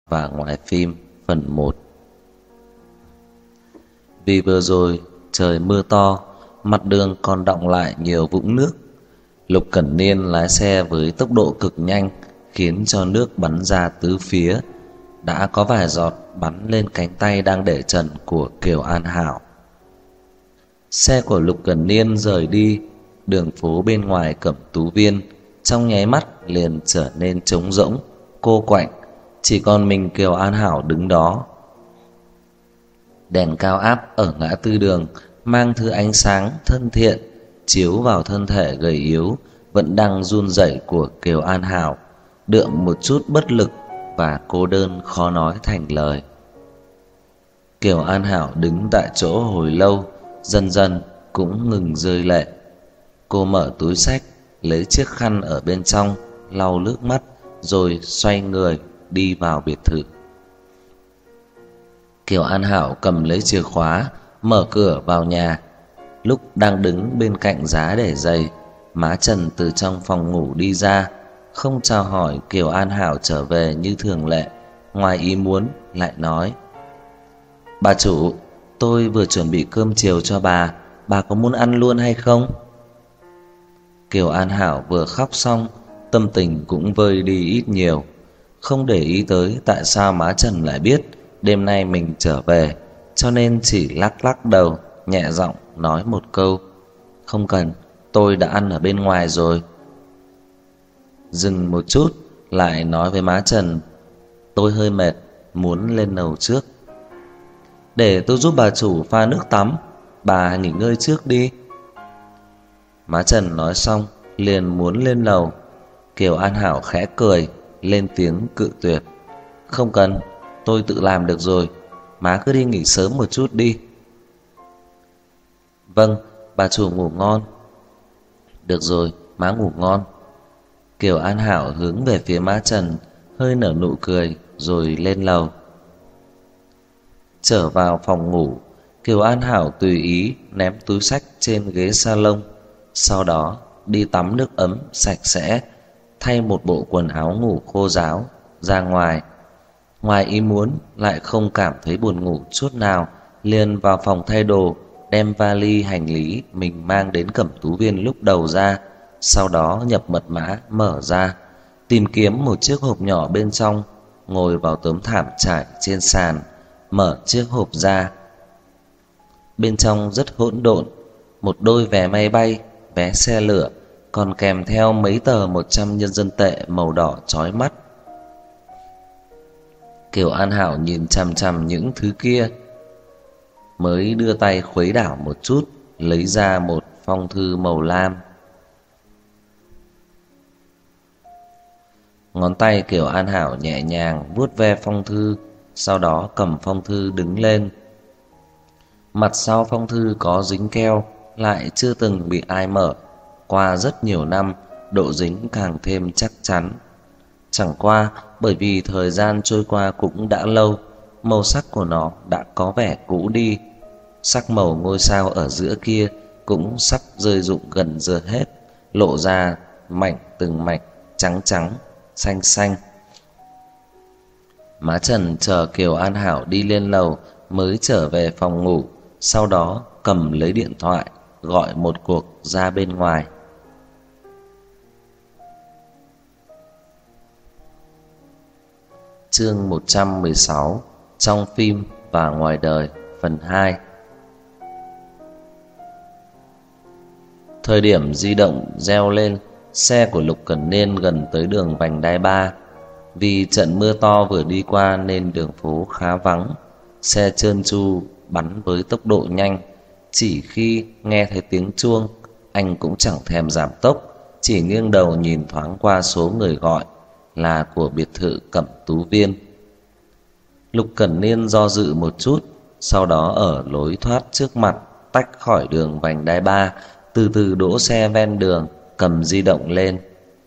và ngoài phim phần 1. Vì vừa rồi trời mưa to, mặt đường còn đọng lại nhiều vũng nước. Lục Cẩn Niên lái xe với tốc độ cực nhanh, khiến cho nước bắn ra tứ phía. Đã có vài giọt bắn lên cánh tay đang để trần của Kiều An Hảo. Xe của Lục Cẩn Niên rời đi, đường phố bên ngoài Cẩm Tú Viên trong nháy mắt liền trở nên trống rỗng, cô quạnh, chỉ còn mình Kiều An Hảo đứng đó. Đèn cao áp ở ngã tư đường mang thứ ánh sáng thân thiện chiếu vào thân thể gầy yếu vẫn đang run rẩy của Kiều An Hảo, đượm một chút bất lực và cô đơn khó nói thành lời. Kiều An Hảo đứng tại chỗ hồi lâu, dần dần cũng ngừng rơi lệ. Cô mở túi xách, lấy chiếc khăn ở bên trong lau nước mắt, rồi xoay người đi vào biệt thự. Kiều An Hảo cầm lấy chìa khóa, mở cửa vào nhà. Lúc đang đứng bên cạnh giá để giày, má Trần từ trong phòng ngủ đi ra, không chào hỏi Kiều An Hảo trở về như thường lệ, ngoài ý muốn lại nói: "Bà chủ, tôi vừa chuẩn bị cơm chiều cho bà có muốn ăn luôn hay không?" Kiều An Hảo vừa khóc xong, tâm tình cũng vơi đi ít nhiều, không để ý tới tại sao má Trần lại biết đêm nay mình trở về, cho nên chỉ lắc lắc đầu, nhẹ giọng nói một câu: "Không cần, tôi đã ăn ở bên ngoài rồi." Dừng một chút, lại nói với má Trần: "Tôi hơi mệt, muốn lên lầu trước." "Để tôi giúp bà chủ pha nước tắm, bà nghỉ ngơi trước đi." Má Trần nói xong liền muốn lên lầu. Kiều An Hảo khẽ cười, lên tiếng cự tuyệt: "Không cần, tôi tự làm được rồi, má cứ đi nghỉ sớm một chút đi." "Vâng, bà chủ ngủ ngon." "Được rồi, má ngủ ngon." Kiều An Hảo hướng về phía má Trần, hơi nở nụ cười rồi lên lầu. Trở vào phòng ngủ, Kiều An Hảo tùy ý ném túi xách trên ghế salon, sau đó đi tắm nước ấm sạch sẽ, thay một bộ quần áo ngủ khô ráo ra ngoài. Ngoài ý muốn lại không cảm thấy buồn ngủ chút nào, liền vào phòng thay đồ, đem vali hành lý mình mang đến Cẩm Tú Viên lúc đầu ra, sau đó nhập mật mã mở ra, tìm kiếm một chiếc hộp nhỏ bên trong, ngồi vào tấm thảm trải trên sàn, mở chiếc hộp ra. Bên trong rất hỗn độn, một đôi vé máy bay, vé xe lửa, còn kèm theo mấy tờ 100 nhân dân tệ màu đỏ chói mắt. Kiều An Hảo nhìn chằm chằm những thứ kia, mới đưa tay khuấy đảo một chút, lấy ra một phong thư màu lam. Ngón tay Kiều An Hảo nhẹ nhàng vuốt ve phong thư, sau đó cầm phong thư đứng lên. Mặt sau phong thư có dính keo, lại chưa từng bị ai mở. Qua rất nhiều năm, độ dính càng thêm chắc chắn. Chẳng qua bởi vì thời gian trôi qua cũng đã lâu, màu sắc của nó đã có vẻ cũ đi. Sắc màu ngôi sao ở giữa kia cũng sắp rơi rụng gần giờ hết, lộ ra mảnh từng mảnh trắng trắng, xanh xanh. Má Trần chờ Kiều An Hảo đi lên lầu mới trở về phòng ngủ, sau đó cầm lấy điện thoại gọi một cuộc ra bên ngoài. Chương 116: Trong phim và ngoài đời, phần 2. Thời điểm di động reo lên, xe của Lục Cẩn Niên gần tới đường vành đai 3. Vì trận mưa to vừa đi qua nên đường phố khá vắng, xe trơn tru bắn với tốc độ nhanh. Chỉ khi nghe thấy tiếng chuông, anh cũng chẳng thèm giảm tốc, chỉ nghiêng đầu nhìn thoáng qua số người gọi là của biệt thự Cẩm Tú Viên. Lục Cẩn Niên do dự một chút, sau đó ở lối thoát trước mặt tách khỏi đường vành đai 3, từ từ đỗ xe ven đường, cầm di động lên.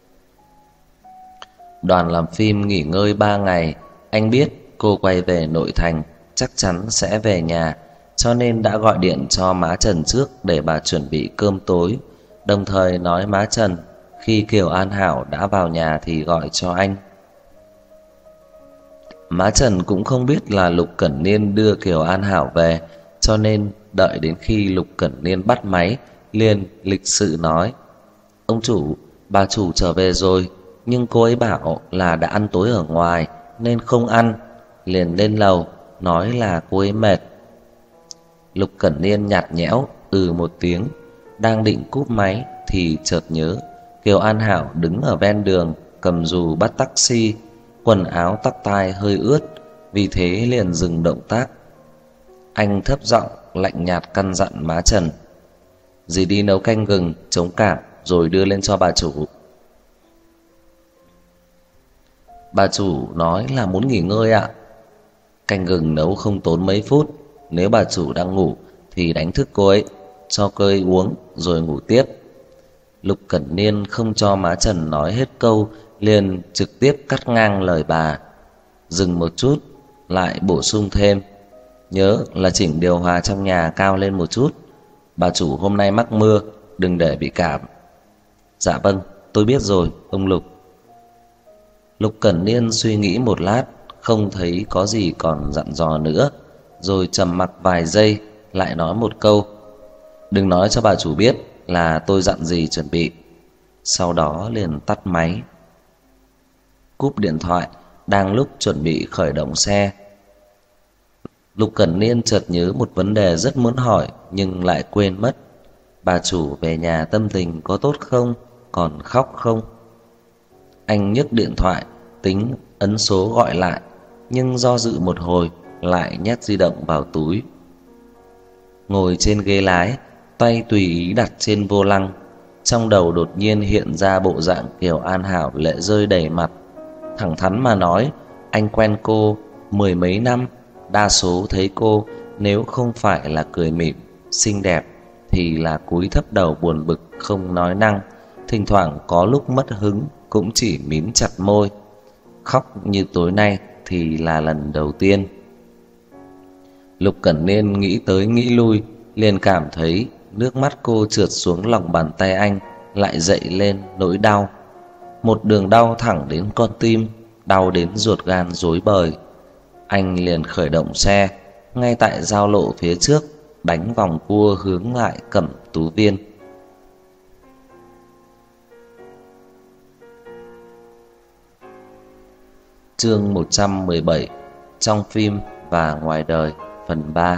Đoàn làm phim nghỉ ngơi 3 ngày, anh biết cô quay về nội thành chắc chắn sẽ về nhà, cho nên đã gọi điện cho má Trần trước để bà chuẩn bị cơm tối, đồng thời nói má Trần khi Kiều An Hảo đã vào nhà thì gọi cho anh. Má Trần cũng không biết là Lục Cẩn Niên đưa Kiều An Hảo về, cho nên đợi đến khi Lục Cẩn Niên bắt máy, liền lịch sự nói: "Ông chủ, bà chủ trở về rồi, nhưng cô ấy bảo là đã ăn tối ở ngoài nên không ăn, liền lên lầu nói là cô ấy mệt." Lục Cẩn Niên nhạt nhẽo một tiếng, đang định cúp máy thì chợt nhớ Kiều An Hảo đứng ở ven đường cầm dù bắt taxi, quần áo tóc tai hơi ướt, vì thế liền dừng động tác. Anh thấp giọng lạnh nhạt căn dặn má Trần: "Dì đi nấu canh gừng chống cảm rồi đưa lên cho bà chủ." "Bà chủ nói là muốn nghỉ ngơi ạ." "Canh gừng nấu không tốn mấy phút, nếu bà chủ đang ngủ thì đánh thức cô ấy, cho cô ấy uống rồi ngủ tiếp." Lục Cẩn Niên không cho má Trần nói hết câu, liền trực tiếp cắt ngang lời bà, dừng một chút lại bổ sung thêm: "Nhớ là chỉnh điều hòa trong nhà cao lên một chút, bà chủ hôm nay mắc mưa, đừng để bị cảm." "Dạ vâng, tôi biết rồi, ông Lục." Lục Cẩn Niên suy nghĩ một lát, không thấy có gì còn dặn dò nữa, rồi trầm mặc vài giây lại nói một câu: "Đừng nói cho bà chủ biết là tôi dặn gì chuẩn bị." Sau đó liền tắt máy. Cúp điện thoại, đang lúc chuẩn bị khởi động xe, Lục Cẩn Niên chợt nhớ một vấn đề rất muốn hỏi nhưng lại quên mất: bà chủ về nhà tâm tình có tốt không, còn khóc không? Anh nhấc điện thoại tính ấn số gọi lại, nhưng do dự một hồi lại nhét di động vào túi. Ngồi trên ghế lái, tay tùy ý đặt trên vô lăng, trong đầu đột nhiên hiện ra bộ dạng Kiều An Hảo lệ rơi đầy mặt. Thẳng thắn mà nói, anh quen cô mười mấy năm, đa số thấy cô nếu không phải là cười mỉm, xinh đẹp thì là cúi thấp đầu buồn bực không nói năng, thỉnh thoảng có lúc mất hứng cũng chỉ mím chặt môi. Khóc như tối nay thì là lần đầu tiên. Lục Cẩn Niên nghĩ tới nghĩ lui, liền cảm thấy nước mắt cô trượt xuống lòng bàn tay anh, lại dậy lên nỗi đau. Một đường đau thẳng đến con tim, đau đến ruột gan rối bời. Anh liền khởi động xe, ngay tại giao lộ phía trước, đánh vòng cua hướng lại Cẩm Tú Viên. Chương 117: Trong phim và ngoài đời, phần 3.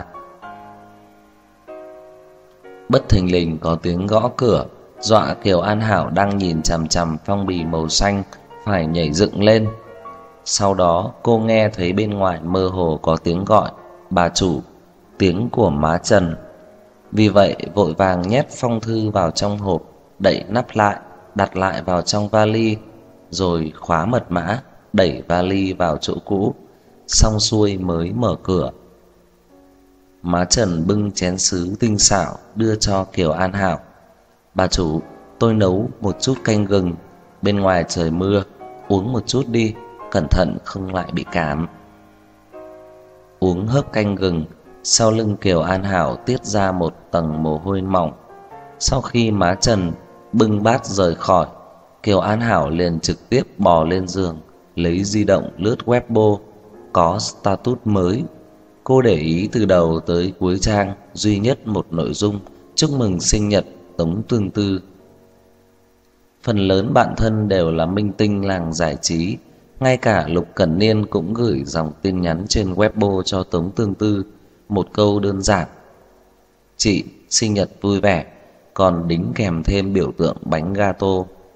Bất thình lình có tiếng gõ cửa, dọa Kiều An Hảo đang nhìn chằm chằm phong bì màu xanh phải nhảy dựng lên. Sau đó cô nghe thấy bên ngoài mơ hồ có tiếng gọi "bà chủ", tiếng của má Trần. Vì vậy vội vàng nhét phong thư vào trong hộp, đậy nắp lại, đặt lại vào trong vali, rồi khóa mật mã, đẩy vali vào chỗ cũ, xong xuôi mới mở cửa. Má Trần bưng chén sứ tinh xảo đưa cho Kiều An Hảo: "Bà chủ, tôi nấu một chút canh gừng, bên ngoài trời mưa, uống một chút đi, cẩn thận không lại bị cảm." Uống hớp canh gừng, sau lưng Kiều An Hảo tiết ra một tầng mồ hôi mỏng. Sau khi má Trần bưng bát rời khỏi, Kiều An Hảo liền trực tiếp bò lên giường, lấy di động lướt Weibo, có status mới. Cô để ý từ đầu tới cuối trang duy nhất một nội dung: chúc mừng sinh nhật Tống Tương Tư. Phần lớn bạn thân đều là minh tinh làng giải trí, ngay cả Lục Cẩn Niên cũng gửi dòng tin nhắn trên Weibo cho Tống Tương Tư, một câu đơn giản: "Chị sinh nhật vui vẻ", còn đính kèm thêm biểu tượng bánh gato.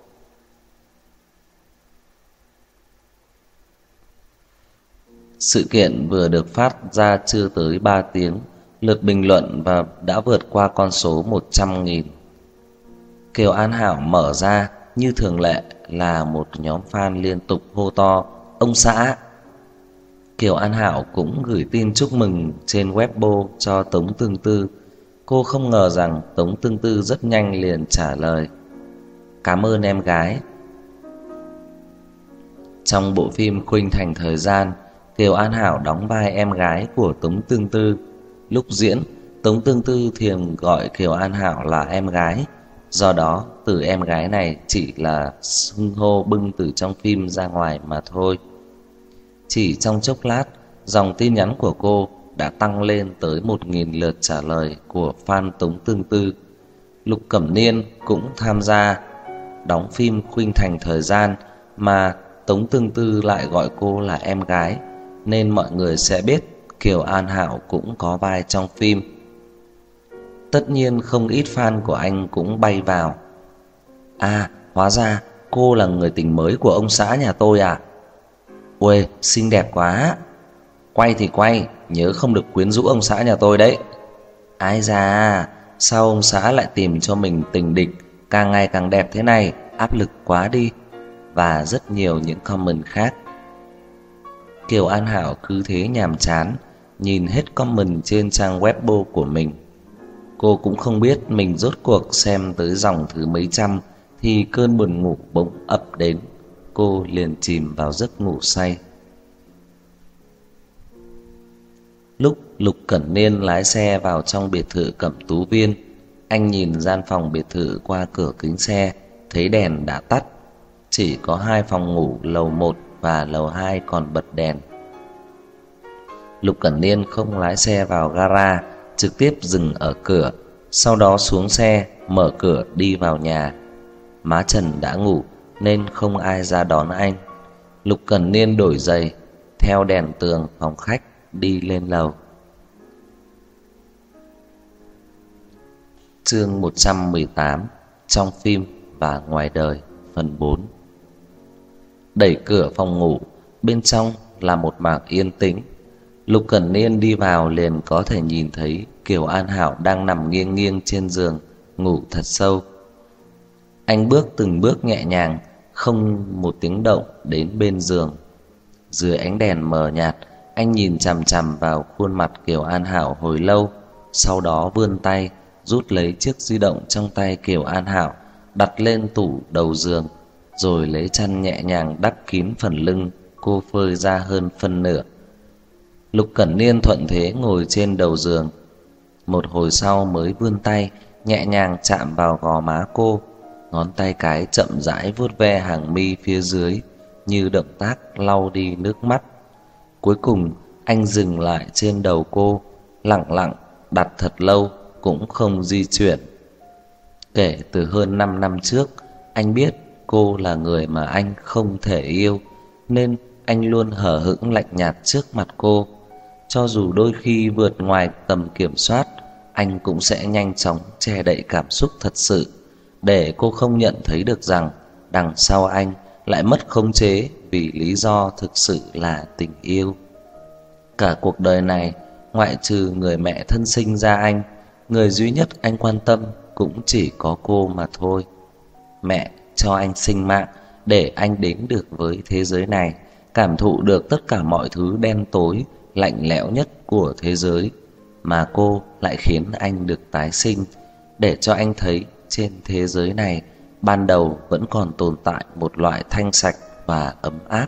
Sự kiện vừa được phát ra chưa tới 3 tiếng, lượt bình luận và đã vượt qua con số 100.000. Kiều An Hảo mở ra, như thường lệ là một nhóm fan liên tục hô to "ông xã". Kiều An Hảo cũng gửi tin chúc mừng trên Weibo cho Tống Tương Tư. Cô không ngờ rằng Tống Tương Tư rất nhanh liền trả lời: "Cảm ơn em gái." Trong bộ phim Khuynh Thành Thời Gian, Kiều An Hảo đóng vai em gái của Tống Tương Tư. Lúc diễn, Tống Tương Tư thường gọi Kiều An Hảo là em gái, do đó từ em gái này chỉ là xưng hô bưng từ trong phim ra ngoài mà thôi. Chỉ trong chốc lát, dòng tin nhắn của cô đã tăng lên tới 1.000 lượt trả lời của fan Tống Tương Tư. Lục Cẩm Niên cũng tham gia đóng phim Khuynh Thành Thời Gian, mà Tống Tương Tư lại gọi cô là em gái, nên mọi người sẽ biết Kiều An Hảo cũng có vai trong phim. Tất nhiên không ít fan của anh cũng bay vào. À, hóa ra cô là người tình mới của ông xã nhà tôi à? Ui, xinh đẹp quá. Quay thì quay, nhớ không được quyến rũ ông xã nhà tôi đấy. Ai da, sao ông xã lại tìm cho mình tình địch càng ngày càng đẹp thế này, áp lực quá đi. Và rất nhiều những comment khác. Kiều An Hảo cứ thế nhàm chán nhìn hết comment trên trang Weibo của mình. Cô cũng không biết mình rốt cuộc xem tới dòng thứ mấy trăm thì cơn buồn ngủ bỗng ập đến. Cô liền chìm vào giấc ngủ say. Lúc Lục Cẩn Niên lái xe vào trong biệt thự Cẩm Tú Viên, anh nhìn gian phòng biệt thự qua cửa kính xe, thấy đèn đã tắt. Chỉ có 2 phòng ngủ lầu 1 và lầu 2 còn bật đèn. Lục Cẩn Niên không lái xe vào gara, trực tiếp dừng ở cửa, sau đó xuống xe, mở cửa đi vào nhà. Má Trần đã ngủ nên không ai ra đón anh. Lục Cẩn Niên đổi giày, theo đèn tường phòng khách đi lên lầu. Chương 118: Trong phim và ngoài đời, phần 4. Đẩy cửa phòng ngủ, bên trong là một mảng yên tĩnh. Lục Cẩn Niên đi vào liền có thể nhìn thấy Kiều An Hảo đang nằm nghiêng nghiêng trên giường, ngủ thật sâu. Anh bước từng bước nhẹ nhàng, không một tiếng động đến bên giường. Dưới ánh đèn mờ nhạt, anh nhìn chằm chằm vào khuôn mặt Kiều An Hảo hồi lâu, sau đó vươn tay rút lấy chiếc di động trong tay Kiều An Hảo, đặt lên tủ đầu giường, rồi lấy chăn nhẹ nhàng đắp kín phần lưng cô phơi ra hơn phân nửa. Lục Cẩn Niên thuận thế ngồi trên đầu giường, một hồi sau mới vươn tay nhẹ nhàng chạm vào gò má cô, ngón tay cái chậm rãi vuốt ve hàng mi phía dưới như động tác lau đi nước mắt. Cuối cùng anh dừng lại trên đầu cô, lặng lặng đặt thật lâu cũng không di chuyển. Kể từ hơn 5 năm trước, anh biết cô là người mà anh không thể yêu, nên anh luôn hờ hững lạnh nhạt trước mặt cô. Cho dù đôi khi vượt ngoài tầm kiểm soát, anh cũng sẽ nhanh chóng che đậy cảm xúc thật sự, để cô không nhận thấy được rằng đằng sau anh lại mất khống chế vì lý do thực sự là tình yêu. Cả cuộc đời này, ngoại trừ người mẹ thân sinh ra anh, người duy nhất anh quan tâm cũng chỉ có cô mà thôi. Mẹ cho anh sinh mạng để anh đến được với thế giới này, cảm thụ được tất cả mọi thứ đen tối, lạnh lẽo nhất của thế giới, mà cô lại khiến anh được tái sinh, để cho anh thấy trên thế giới này ban đầu vẫn còn tồn tại một loại thanh sạch và ấm áp.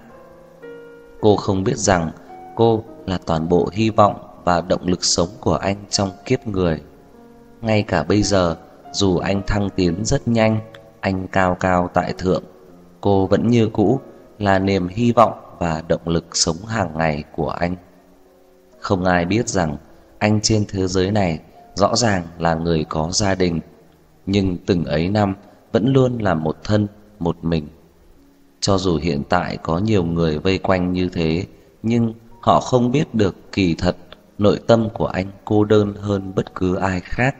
Cô không biết rằng cô là toàn bộ hy vọng và động lực sống của anh trong kiếp người. Ngay cả bây giờ, dù anh thăng tiến rất nhanh, anh cao cao tại thượng, cô vẫn như cũ là niềm hy vọng và động lực sống hàng ngày của anh. Không ai biết rằng anh trên thế giới này rõ ràng là người có gia đình, nhưng từng ấy năm vẫn luôn là một thân, một mình. Cho dù hiện tại có nhiều người vây quanh như thế, nhưng họ không biết được kỳ thật nội tâm của anh cô đơn hơn bất cứ ai khác.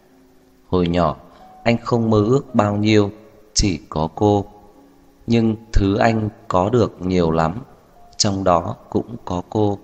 Hồi nhỏ, anh không mơ ước bao nhiêu, chỉ có cô. Nhưng thứ anh có được nhiều lắm, trong đó cũng có cô.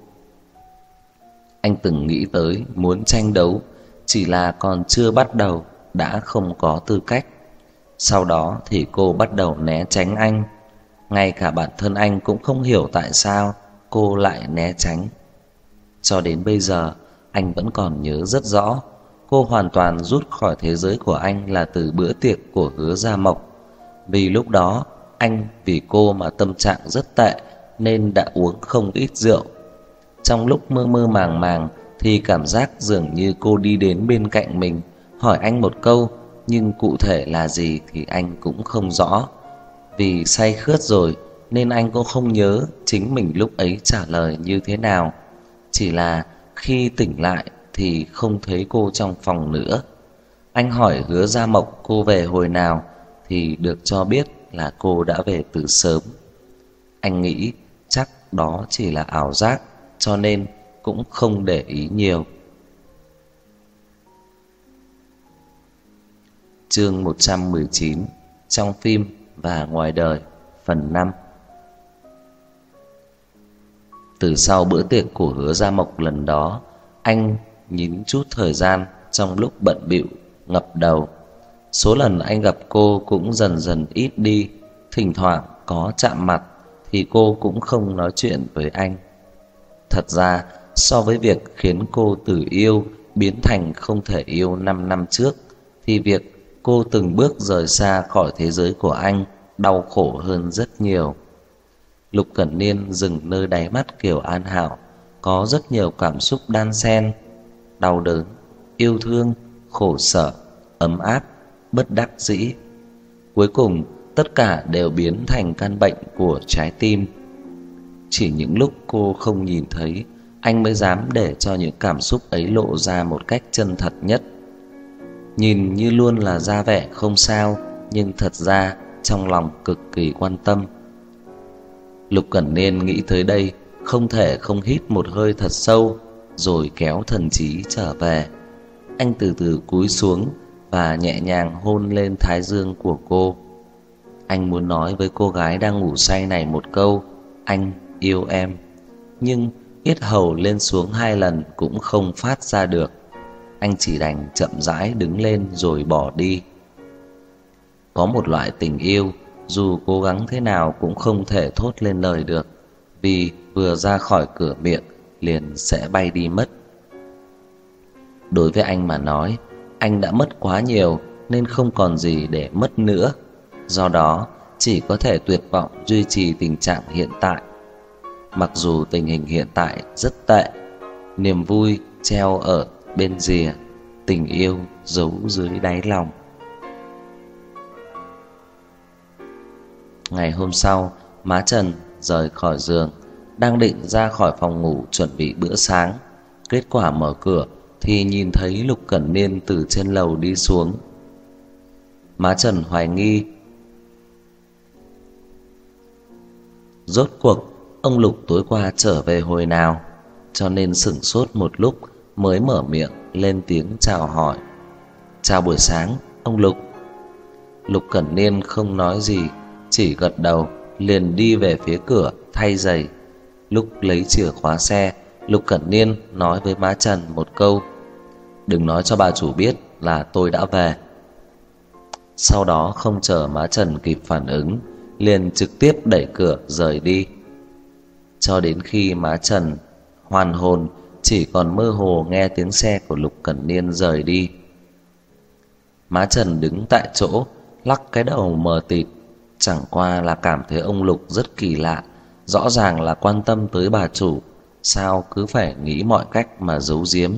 Anh từng nghĩ tới muốn tranh đấu, chỉ là còn chưa bắt đầu đã không có tư cách. Sau đó thì cô bắt đầu né tránh anh. Ngay cả bản thân anh cũng không hiểu tại sao cô lại né tránh. Cho đến bây giờ, anh vẫn còn nhớ rất rõ, cô hoàn toàn rút khỏi thế giới của anh là từ bữa tiệc của Hứa Gia Mộc. Vì lúc đó anh vì cô mà tâm trạng rất tệ nên đã uống không ít rượu. Trong lúc mơ mơ màng màng thì cảm giác dường như cô đi đến bên cạnh mình, hỏi anh một câu, nhưng cụ thể là gì thì anh cũng không rõ. Vì say khướt rồi nên anh cũng không nhớ chính mình lúc ấy trả lời như thế nào. Chỉ là khi tỉnh lại thì không thấy cô trong phòng nữa. Anh hỏi Hứa Gia Mộc cô về hồi nào thì được cho biết là cô đã về từ sớm. Anh nghĩ chắc đó chỉ là ảo giác, cho nên cũng không để ý nhiều. Chương 119: Trong phim và ngoài đời, phần 5. Từ sau bữa tiệc của Hứa Gia Mộc lần đó, anh nhín chút thời gian trong lúc bận bịu ngập đầu. Số lần anh gặp cô cũng dần dần ít đi, thỉnh thoảng có chạm mặt thì cô cũng không nói chuyện với anh. Thật ra, so với việc khiến cô từ yêu biến thành không thể yêu 5 năm trước, thì việc cô từng bước rời xa khỏi thế giới của anh đau khổ hơn rất nhiều. Lục Cẩn Niên dừng nơi đáy mắt Kiều An Hảo có rất nhiều cảm xúc đan xen: đau đớn, yêu thương, khổ sở, ấm áp, bất đắc dĩ. Cuối cùng tất cả đều biến thành căn bệnh của trái tim. Chỉ những lúc cô không nhìn thấy, anh mới dám để cho những cảm xúc ấy lộ ra một cách chân thật nhất. Nhìn như luôn là ra vẻ không sao, nhưng thật ra trong lòng cực kỳ quan tâm. Lục Cẩn Niên nghĩ tới đây, không thể không hít một hơi thật sâu, rồi kéo thần trí trở về. Anh từ từ cúi xuống và nhẹ nhàng hôn lên thái dương của cô. Anh muốn nói với cô gái đang ngủ say này một câu: anh yêu em, nhưng yết hầu lên xuống 2 lần cũng không phát ra được. Anh chỉ đành chậm rãi đứng lên rồi bỏ đi. Có một loại tình yêu dù cố gắng thế nào cũng không thể thốt lên lời được, vì vừa ra khỏi cửa miệng liền sẽ bay đi mất. Đối với anh mà nói, anh đã mất quá nhiều nên không còn gì để mất nữa. Do đó, chỉ có thể tuyệt vọng duy trì tình trạng hiện tại. Mặc dù tình hình hiện tại rất tệ, niềm vui treo ở bên rìa, tình yêu giấu dưới đáy lòng. Ngày hôm sau, má Trần rời khỏi giường, đang định ra khỏi phòng ngủ chuẩn bị bữa sáng. Kết quả mở cửa thì nhìn thấy Lục Cẩn Niên từ trên lầu đi xuống. Má Trần hoài nghi: rốt cuộc ông Lục tối qua trở về hồi nào, cho nên sững sốt một lúc mới mở miệng lên tiếng chào hỏi: chào buổi sáng ông Lục. Lục Cẩn Niên không nói gì, chỉ gật đầu liền đi về phía cửa thay giày. Lúc lấy chìa khóa xe, Lục Cẩn Niên nói với má Trần một câu: đừng nói cho bà chủ biết là tôi đã về. Sau đó không chờ má Trần kịp phản ứng, liền trực tiếp đẩy cửa rời đi. Cho đến khi má Trần hoàn hồn, chỉ còn mơ hồ nghe tiếng xe của Lục Cẩn Niên rời đi. Má Trần đứng tại chỗ, lắc cái đầu mờ tịt, chẳng qua là cảm thấy ông Lục rất kỳ lạ, rõ ràng là quan tâm tới bà chủ, sao cứ phải nghĩ mọi cách mà giấu giếm.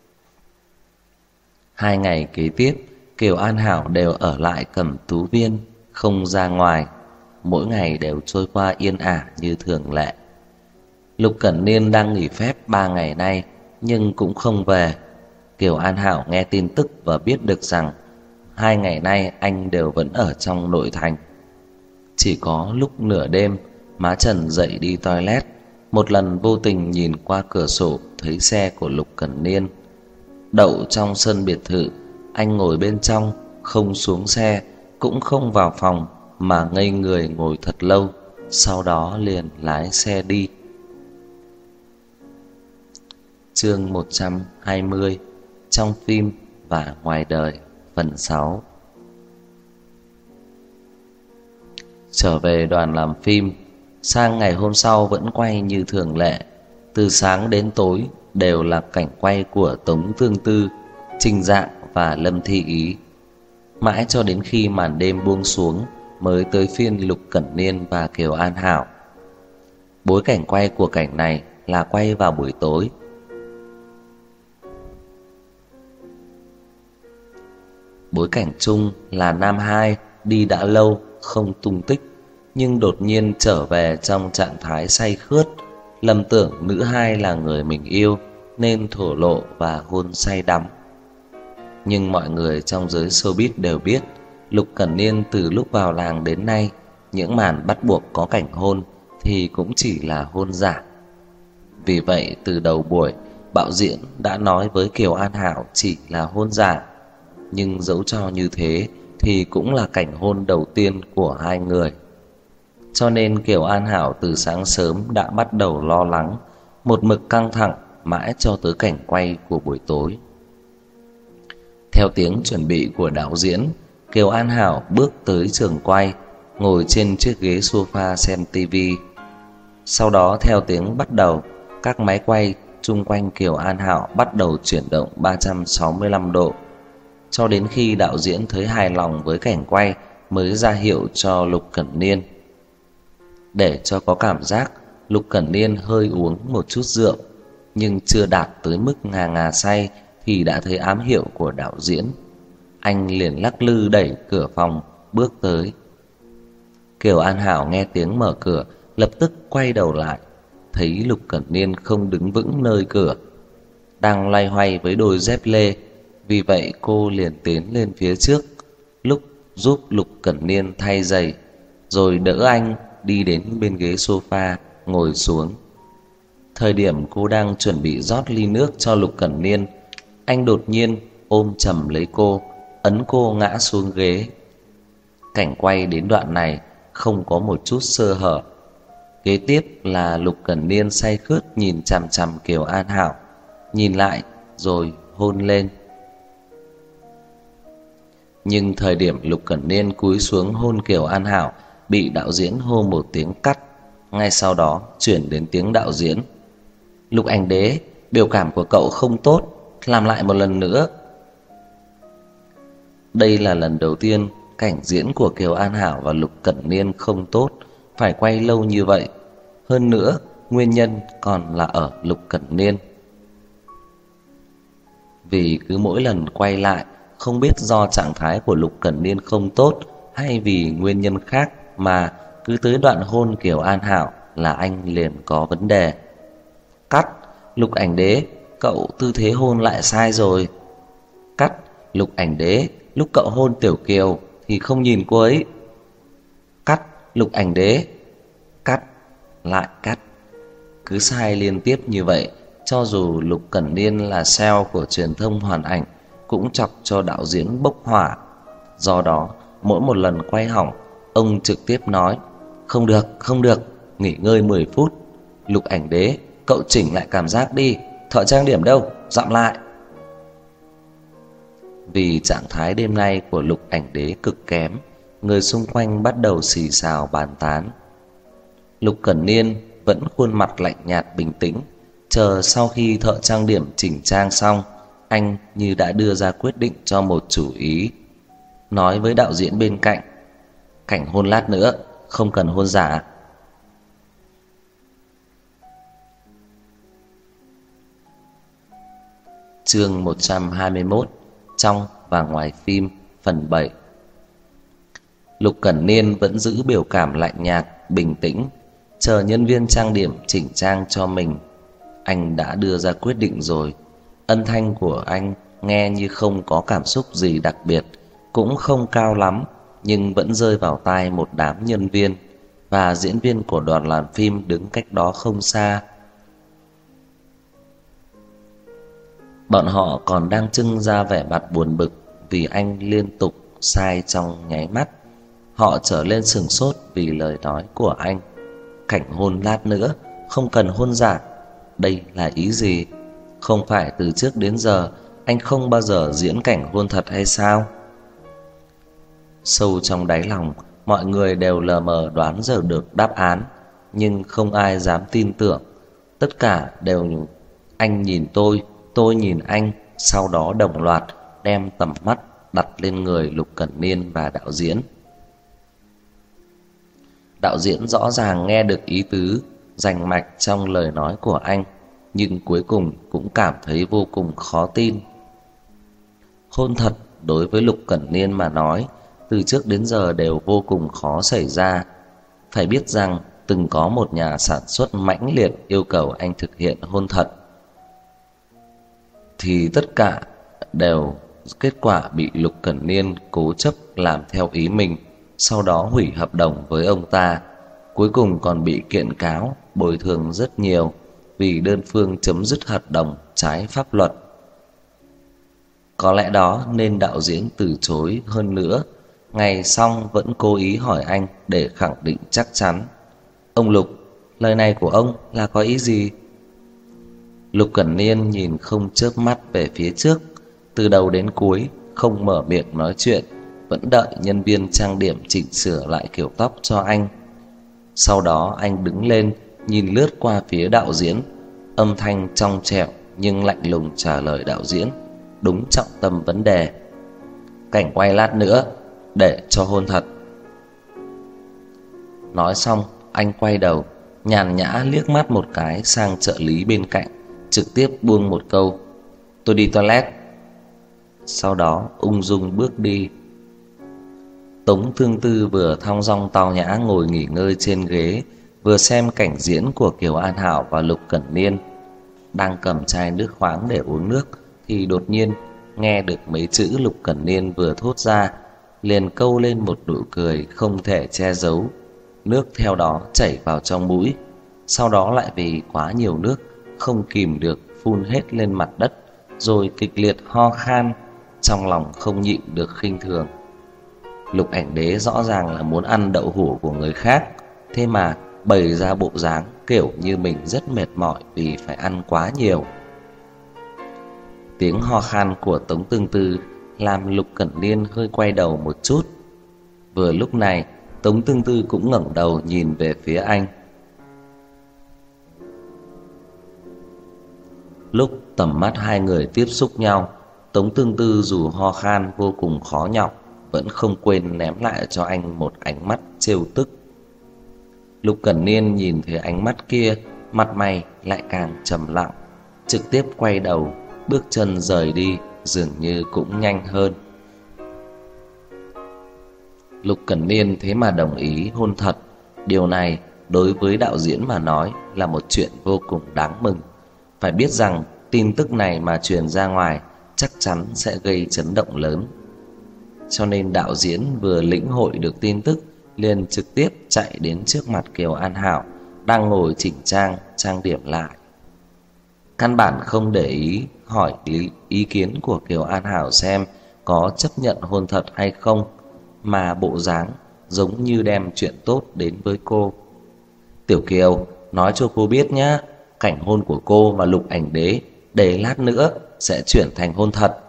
2 ngày kế tiếp, Kiều An Hảo đều ở lại Cẩm Tú Viên, không ra ngoài. Mỗi ngày đều trôi qua yên ả như thường lệ. Lục Cẩn Niên đang nghỉ phép 3 ngày nay nhưng cũng không về. Kiều An Hảo nghe tin tức và biết được rằng 2 ngày nay anh đều vẫn ở trong nội thành. Chỉ có lúc nửa đêm, má Trần dậy đi toilet, một lần vô tình nhìn qua cửa sổ thấy xe của Lục Cẩn Niên đậu trong sân biệt thự. Anh ngồi bên trong, không xuống xe, cũng không vào phòng, mà ngây người ngồi thật lâu, sau đó liền lái xe đi. Chương 120: Trong phim và ngoài đời, phần 6. Trở về đoàn làm phim, sang ngày hôm sau vẫn quay như thường lệ. Từ sáng đến tối đều là cảnh quay của Tống Tương Tư, Trình Dạng và Lâm Thi Ý. Mãi cho đến khi màn đêm buông xuống mới tới phiên Lục Cẩn Niên và Kiều An Hảo. Bối cảnh quay của cảnh này là quay vào buổi tối. Bối cảnh chung là Nam Hai đi đã lâu không tung tích, nhưng đột nhiên trở về trong trạng thái say khướt, lầm tưởng nữ hai là người mình yêu nên thổ lộ và hôn say đắm. Nhưng mọi người trong giới showbiz đều biết, Lục Cẩn Niên từ lúc vào làng đến nay, những màn bắt buộc có cảnh hôn thì cũng chỉ là hôn giả. Vì vậy từ đầu buổi, đạo diễn đã nói với Kiều An Hảo chỉ là hôn giả, nhưng dẫu cho như thế thì cũng là cảnh hôn đầu tiên của hai người. Cho nên Kiều An Hảo từ sáng sớm đã bắt đầu lo lắng, một mực căng thẳng mãi cho tới cảnh quay của buổi tối. Theo tiếng chuẩn bị của đạo diễn, Kiều An Hảo bước tới trường quay, ngồi trên chiếc ghế sofa xem tivi. Sau đó theo tiếng bắt đầu, các máy quay chung quanh Kiều An Hảo bắt đầu chuyển động 365 độ. Cho đến khi đạo diễn thấy hài lòng với cảnh quay mới ra hiệu cho Lục Cẩn Niên. Để cho có cảm giác, Lục Cẩn Niên hơi uống một chút rượu, nhưng chưa đạt tới mức ngà ngà say thì đã thấy ám hiệu của đạo diễn. Anh liền lắc lư đẩy cửa phòng bước tới. Kiều An Hảo nghe tiếng mở cửa, lập tức quay đầu lại, thấy Lục Cẩn Niên không đứng vững nơi cửa, đang loay hoay với đôi dép lê. Vì vậy cô liền tiến lên phía trước, giúp Lục Cẩn Niên thay giày, rồi đỡ anh đi đến bên ghế sofa ngồi xuống. Thời điểm cô đang chuẩn bị rót ly nước cho Lục Cẩn Niên, anh đột nhiên ôm chầm lấy cô, ấn cô ngã xuống ghế. Cảnh quay đến đoạn này không có một chút sơ hở. Kế tiếp là Lục Cẩn Niên say khướt nhìn chằm chằm Kiều An Hảo, nhìn lại rồi hôn lên. Nhưng thời điểm Lục Cẩn Niên cúi xuống hôn Kiều An Hảo, bị đạo diễn hô một tiếng cắt. Ngay sau đó chuyển đến tiếng đạo diễn: "Lục Ảnh Đế, biểu cảm của cậu không tốt, làm lại một lần nữa." Đây là lần đầu tiên cảnh diễn của Kiều An Hảo và Lục Cẩn Niên không tốt, phải quay lâu như vậy. Hơn nữa, nguyên nhân còn là ở Lục Cẩn Niên. Vì cứ mỗi lần quay lại, không biết do trạng thái của Lục Cẩn Niên không tốt hay vì nguyên nhân khác mà cứ tới đoạn hôn Kiều An Hảo là anh liền có vấn đề. "Cắt, Lục Ảnh Đế, cậu tư thế hôn lại sai rồi." "Cắt, Lục Ảnh Đế, lúc cậu hôn Tiểu Kiều thì không nhìn cô ấy." "Cắt, Lục Ảnh Đế." Cắt, lại cắt. Cứ sai liên tiếp như vậy, cho dù Lục Cẩn Niên là sale của truyền thông Hoàn Ảnh cũng chọc cho đạo diễn bốc hỏa. Do đó, mỗi một lần quay hỏng, ông trực tiếp nói: không được, nghỉ ngơi 10 phút. Lục Ảnh Đế, cậu chỉnh lại cảm giác đi, thợ trang điểm đâu, dặm lại." Vì trạng thái đêm nay của Lục Ảnh Đế cực kém, người xung quanh bắt đầu xì xào bàn tán. Lục Cẩn Niên vẫn khuôn mặt lạnh nhạt bình tĩnh, chờ sau khi thợ trang điểm chỉnh trang xong, anh như đã đưa ra quyết định cho một chủ ý. Nói với đạo diễn bên cạnh: "Cảnh hôn lát nữa, không cần hôn giả." Chương 121: Trong và ngoài phim, phần 7. Lục Cẩn Niên vẫn giữ biểu cảm lạnh nhạt, bình tĩnh, chờ nhân viên trang điểm chỉnh trang cho mình. Anh đã đưa ra quyết định rồi. Âm thanh của anh nghe như không có cảm xúc gì đặc biệt, cũng không cao lắm, nhưng vẫn rơi vào tai một đám nhân viên và diễn viên của đoàn làm phim đứng cách đó không xa. Bọn họ còn đang trưng ra vẻ mặt buồn bực vì anh liên tục sai trong nháy mắt. Họ trở lên sửng sốt vì lời nói của anh: "Cảnh hôn lát nữa, không cần hôn giả." Đây là ý gì? Không phải từ trước đến giờ anh không bao giờ diễn cảnh hôn thật hay sao? Sâu trong đáy lòng, mọi người đều lờ mờ đoán giờ được đáp án, nhưng không ai dám tin tưởng. Tất cả đều anh nhìn tôi nhìn anh, sau đó đồng loạt đem tầm mắt đặt lên người Lục Cẩn Niên và đạo diễn. Đạo diễn rõ ràng nghe được ý tứ rành mạch trong lời nói của anh, nhưng cuối cùng cũng cảm thấy vô cùng khó tin. Hôn thật đối với Lục Cẩn Niên mà nói, từ trước đến giờ đều vô cùng khó xảy ra. Phải biết rằng từng có một nhà sản xuất mãnh liệt yêu cầu anh thực hiện hôn thật, thì tất cả đều kết quả bị Lục Cẩn Niên cố chấp làm theo ý mình, sau đó hủy hợp đồng với ông ta. Cuối cùng còn bị kiện cáo bồi thường rất nhiều vì đơn phương chấm dứt hợp đồng trái pháp luật. Có lẽ đó nên đạo diễn từ chối, hơn nữa ngày xong vẫn cố ý hỏi anh để khẳng định chắc chắn. Ông Lục, lời này của ông là có ý gì? Lục Cẩn Niên nhìn không chớp mắt về phía trước, từ đầu đến cuối không mở miệng nói chuyện, vẫn đợi nhân viên trang điểm chỉnh sửa lại kiểu tóc cho anh. Sau đó anh đứng lên, nhìn lướt qua phía đạo diễn, âm thanh trong trẻo nhưng lạnh lùng trả lời đạo diễn đúng trọng tâm vấn đề. Cảnh quay lát nữa để cho hôn thật. Nói xong, anh quay đầu, nhàn nhã liếc mắt một cái sang trợ lý bên cạnh, trực tiếp buông một câu: tôi đi toilet. Sau đó ung dung bước đi. Tống Tương Tư vừa thong dong tao nhã ngồi nghỉ ngơi trên ghế, vừa xem cảnh diễn của Kiều An Hảo và Lục Cẩn Niên. Đang cầm chai nước khoáng để uống nước thì đột nhiên nghe được mấy chữ Lục Cẩn Niên vừa thốt ra, liền câu lên một nụ cười không thể che giấu. Nước theo đó chảy vào trong mũi, sau đó lại vì quá nhiều nước không kìm được phun hết lên mặt đất, rồi kịch liệt ho khan, trong lòng không nhịn được khinh thường. Lục Ảnh Đế rõ ràng là muốn ăn đậu hũ của người khác, thế mà bày ra bộ dáng kiểu như mình rất mệt mỏi vì phải ăn quá nhiều. Tiếng ho khan của Tống Tương Tư làm Lục Cẩn Niên hơi quay đầu một chút. Vừa lúc này, Tống Tương Tư cũng ngẩng đầu nhìn về phía anh. Lúc tầm mắt hai người tiếp xúc nhau, Tống Tương Tư dù ho khan vô cùng khó nhọc, vẫn không quên ném lại cho anh một ánh mắt trêu tức. Lục Cẩn Niên nhìn thấy ánh mắt kia, mặt mày lại càng trầm lặng, trực tiếp quay đầu, bước chân rời đi, dường như cũng nhanh hơn. Lục Cẩn Niên thế mà đồng ý hôn thật. Điều này đối với đạo diễn mà nói là một chuyện vô cùng đáng mừng. Phải biết rằng tin tức này mà truyền ra ngoài chắc chắn sẽ gây chấn động lớn. Cho nên đạo diễn vừa lĩnh hội được tin tức, liền trực tiếp chạy đến trước mặt Kiều An Hảo đang ngồi chỉnh trang điểm lại. Căn bản không để ý hỏi ý kiến của Kiều An Hảo xem có chấp nhận hôn thật hay không, mà bộ dáng giống như đem chuyện tốt đến với cô. Tiểu Kiều, nói cho cô biết nhé, cảnh hôn của cô và Lục Ảnh Đế để lát nữa sẽ chuyển thành hôn thật.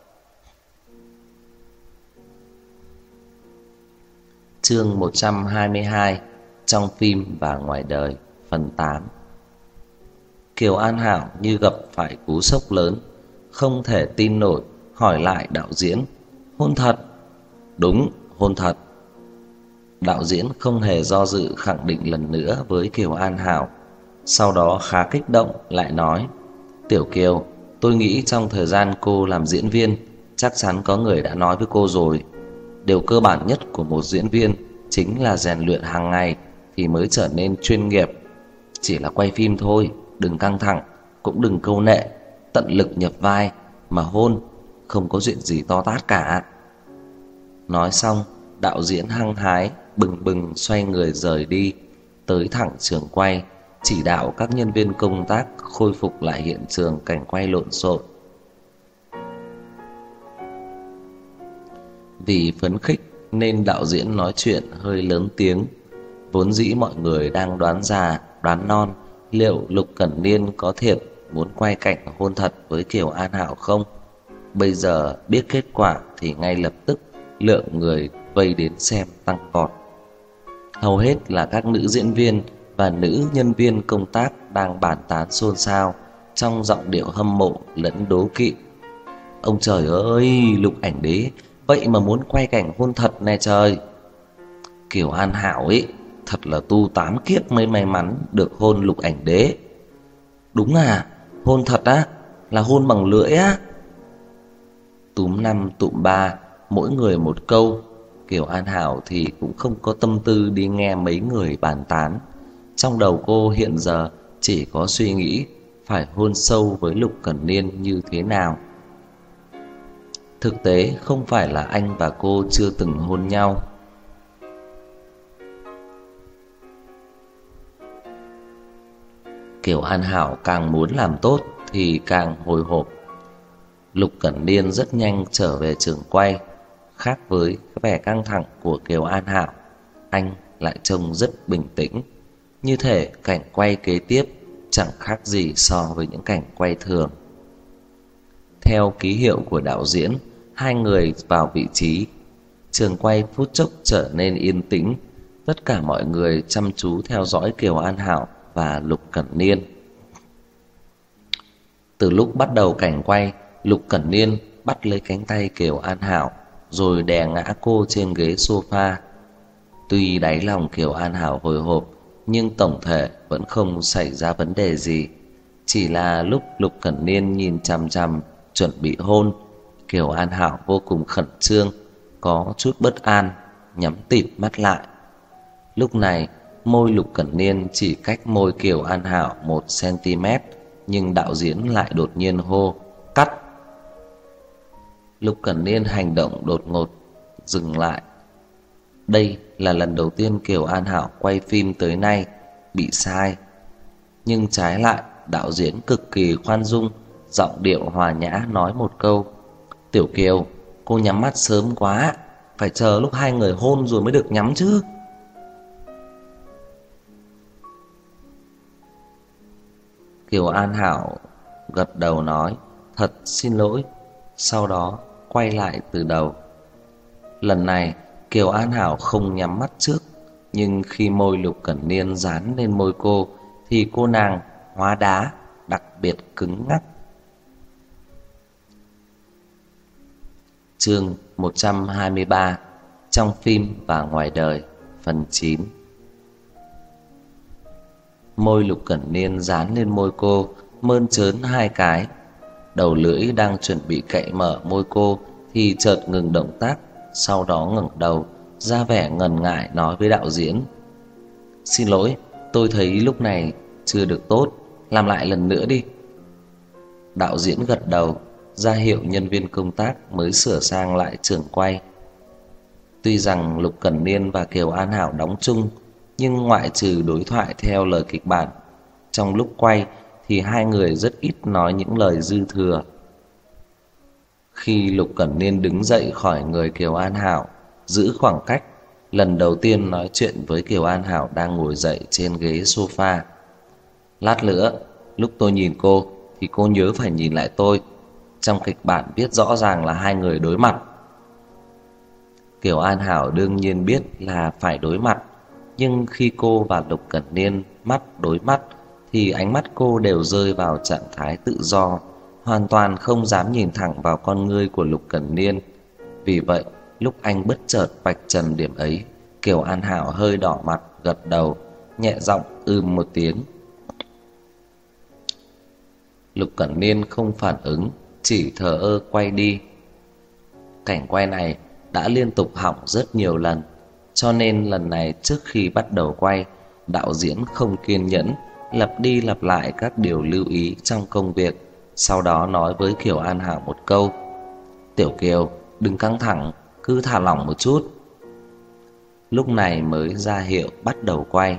Chương 122: Trong phim và ngoài đời, phần 8. Kiều An Hảo như gặp phải cú sốc lớn, không thể tin nổi, hỏi lại đạo diễn: hôn thật? Đúng, hôn thật. Đạo diễn không hề do dự khẳng định lần nữa với Kiều An Hảo. Sau đó khá kích động lại nói: Tiểu Kiều, tôi nghĩ trong thời gian cô làm diễn viên, chắc chắn có người đã nói với cô rồi. Điều cơ bản nhất của một diễn viên chính là rèn luyện hàng ngày thì mới trở nên chuyên nghiệp. Chỉ là quay phim thôi, đừng căng thẳng, cũng đừng câu nệ, tận lực nhập vai, mà hôn không có chuyện gì to tát cả. Nói xong, đạo diễn hăng hái bừng bừng xoay người rời đi, tới thẳng trường quay, chỉ đạo các nhân viên công tác khôi phục lại hiện trường cảnh quay lộn xộn. Vì phấn khích nên đạo diễn nói chuyện hơi lớn tiếng. Vốn dĩ mọi người đang đoán già đoán non liệu Lục Cẩn Niên có thiệt muốn quay cảnh hôn thật với Kiều An Hảo không. Bây giờ biết kết quả thì ngay lập tức lượng người vây đến xem tăng vọt. Hầu hết là các nữ diễn viên và nữ nhân viên công tác đang bàn tán xôn xao trong giọng điệu hâm mộ lẫn đố kỵ. Ông trời ơi, Lục Ảnh Đế vậy mà muốn quay cảnh hôn thật này trời. Kiều An Hảo ấy thật là tu 8 kiếp mới may mắn được hôn Lục Ảnh Đế. Đúng à, hôn thật á, là hôn bằng lưỡi á. Túm năm tụm ba, mỗi người một câu. Kiều An Hảo thì cũng không có tâm tư đi nghe mấy người bàn tán. Trong đầu cô hiện giờ chỉ có suy nghĩ phải hôn sâu với Lục Cẩn Niên như thế nào. Thực tế không phải là anh và cô chưa từng hôn nhau. Kiều An Hảo càng muốn làm tốt thì càng hồi hộp. Lục Cẩn Niên rất nhanh trở về trường quay. Khác với vẻ căng thẳng của Kiều An Hảo, anh lại trông rất bình tĩnh, như thể cảnh quay kế tiếp chẳng khác gì so với những cảnh quay thường. Theo ký hiệu của đạo diễn, hai người vào vị trí. Trường quay phút chốc trở nên yên tĩnh. Tất cả mọi người chăm chú theo dõi Kiều An Hảo và Lục Cẩn Niên. Từ lúc bắt đầu cảnh quay, Lục Cẩn Niên bắt lấy cánh tay Kiều An Hảo rồi đè ngã cô trên ghế sofa. Tuy đáy lòng Kiều An Hảo hồi hộp, nhưng tổng thể vẫn không xảy ra vấn đề gì. Chỉ là lúc Lục Cẩn Niên nhìn chằm chằm chuẩn bị hôn, Kiều An Hảo vô cùng khẩn trương, có chút bất an, nhắm tịt mắt lại. Lúc này, môi Lục Cẩn Niên chỉ cách môi Kiều An Hảo 1 cm, nhưng đạo diễn lại đột nhiên hô: "Cắt!" Lục Cẩn Niên hành động đột ngột dừng lại. Đây là lần đầu tiên Kiều An Hảo quay phim tới nay bị sai. Nhưng trái lại, đạo diễn cực kỳ khoan dung, giọng điệu hòa nhã nói một câu: "Tiểu Kiều, cô nhắm mắt sớm quá, phải chờ lúc hai người hôn rồi mới được nhắm chứ." Kiều An Hảo gật đầu nói: "Thật xin lỗi." Sau đó quay lại từ đầu. Lần này Kiều An Hảo không nhắm mắt trước, nhưng khi môi Lục Cẩn Niên dán lên môi cô thì cô nàng hóa đá, đặc biệt cứng ngắc. Chương 123: Trong phim và ngoài đời, phần 9. Môi Lục Cẩn Niên dán lên môi cô, mơn trớn 2 cái. Đầu lưỡi đang chuẩn bị cạy mở môi cô thì chợt ngừng động tác, sau đó ngẩng đầu, ra vẻ ngần ngại nói với đạo diễn: "Xin lỗi, tôi thấy lúc này chưa được tốt, làm lại lần nữa đi." Đạo diễn gật đầu, ra hiệu nhân viên công tác mới sửa sang lại trường quay. Tuy rằng Lục Cẩn Niên và Kiều An Hảo đóng chung, nhưng ngoại trừ đối thoại theo lời kịch bản, trong lúc quay thì hai người rất ít nói những lời dư thừa. Khi Lục Cẩn Niên đứng dậy khỏi người Kiều An Hảo, giữ khoảng cách, lần đầu tiên nói chuyện với Kiều An Hảo đang ngồi dậy trên ghế sofa: "Lát nữa, lúc tôi nhìn cô thì cô nhớ phải nhìn lại tôi. Trong kịch bản viết rõ ràng là hai người đối mặt." Kiều An Hảo đương nhiên biết là phải đối mặt, nhưng khi cô và Lục Cẩn Niên mắt đối mắt thì ánh mắt cô đều rơi vào trạng thái tự do, hoàn toàn không dám nhìn thẳng vào con ngươi của Lục Cẩn Niên. Vì vậy, lúc anh bất chợt vạch trần điểm ấy, Kiều An Hảo hơi đỏ mặt, gật đầu, nhẹ giọng một tiếng. Lục Cẩn Niên không phản ứng, chỉ thờ ơ quay đi. Cảnh quay này đã liên tục hỏng rất nhiều lần, cho nên lần này trước khi bắt đầu quay, đạo diễn không kiên nhẫn, lặp đi lặp lại các điều lưu ý trong công việc, sau đó nói với Kiều An Hảo một câu: "Tiểu Kiều, đừng căng thẳng, cứ thả lỏng một chút." Lúc này mới ra hiệu bắt đầu quay.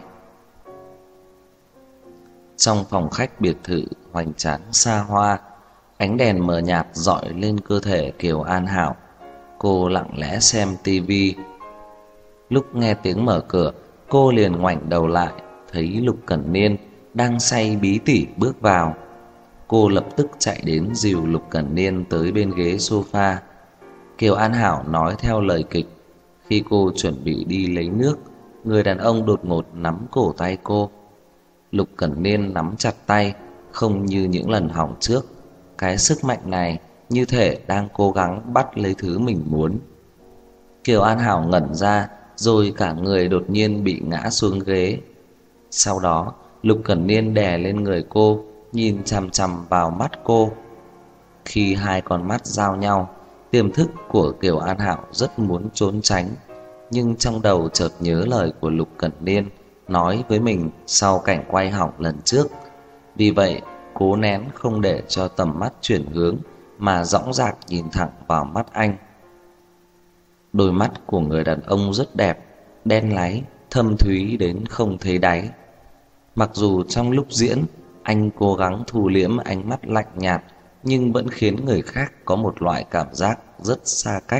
Trong phòng khách biệt thự hoành tráng xa hoa, ánh đèn mờ nhạt rọi lên cơ thể Kiều An Hảo. Cô lặng lẽ xem tivi. Lúc nghe tiếng mở cửa, cô liền ngoảnh đầu lại, thấy Lục Cẩn Niên đang say bí tỉ bước vào. Cô lập tức chạy đến dìu Lục Cẩn Niên tới bên ghế sofa. Kiều An Hảo nói theo lời kịch. Khi cô chuẩn bị đi lấy nước, người đàn ông đột ngột nắm cổ tay cô. Lục Cẩn Niên nắm chặt tay, không như những lần hỏng trước. Cái sức mạnh này như thể đang cố gắng bắt lấy thứ mình muốn. Kiều An Hảo ngẩn ra, rồi cả người đột nhiên bị ngã xuống ghế. Sau đó, Lục Cẩn Niên đè lên người cô, nhìn chằm chằm vào mắt cô. Khi hai con mắt giao nhau, tiềm thức của Kiều An Hảo rất muốn trốn tránh, nhưng trong đầu chợt nhớ lời của Lục Cẩn Niên nói với mình sau cảnh quay hỏng lần trước. Vì vậy, cố nén không để cho tầm mắt chuyển hướng mà dõng dạc nhìn thẳng vào mắt anh. Đôi mắt của người đàn ông rất đẹp, đen láy, thâm thúy đến không thấy đáy. Mặc dù trong lúc diễn, anh cố gắng thu liễm ánh mắt lạnh nhạt, nhưng vẫn khiến người khác có một loại cảm giác rất xa cách.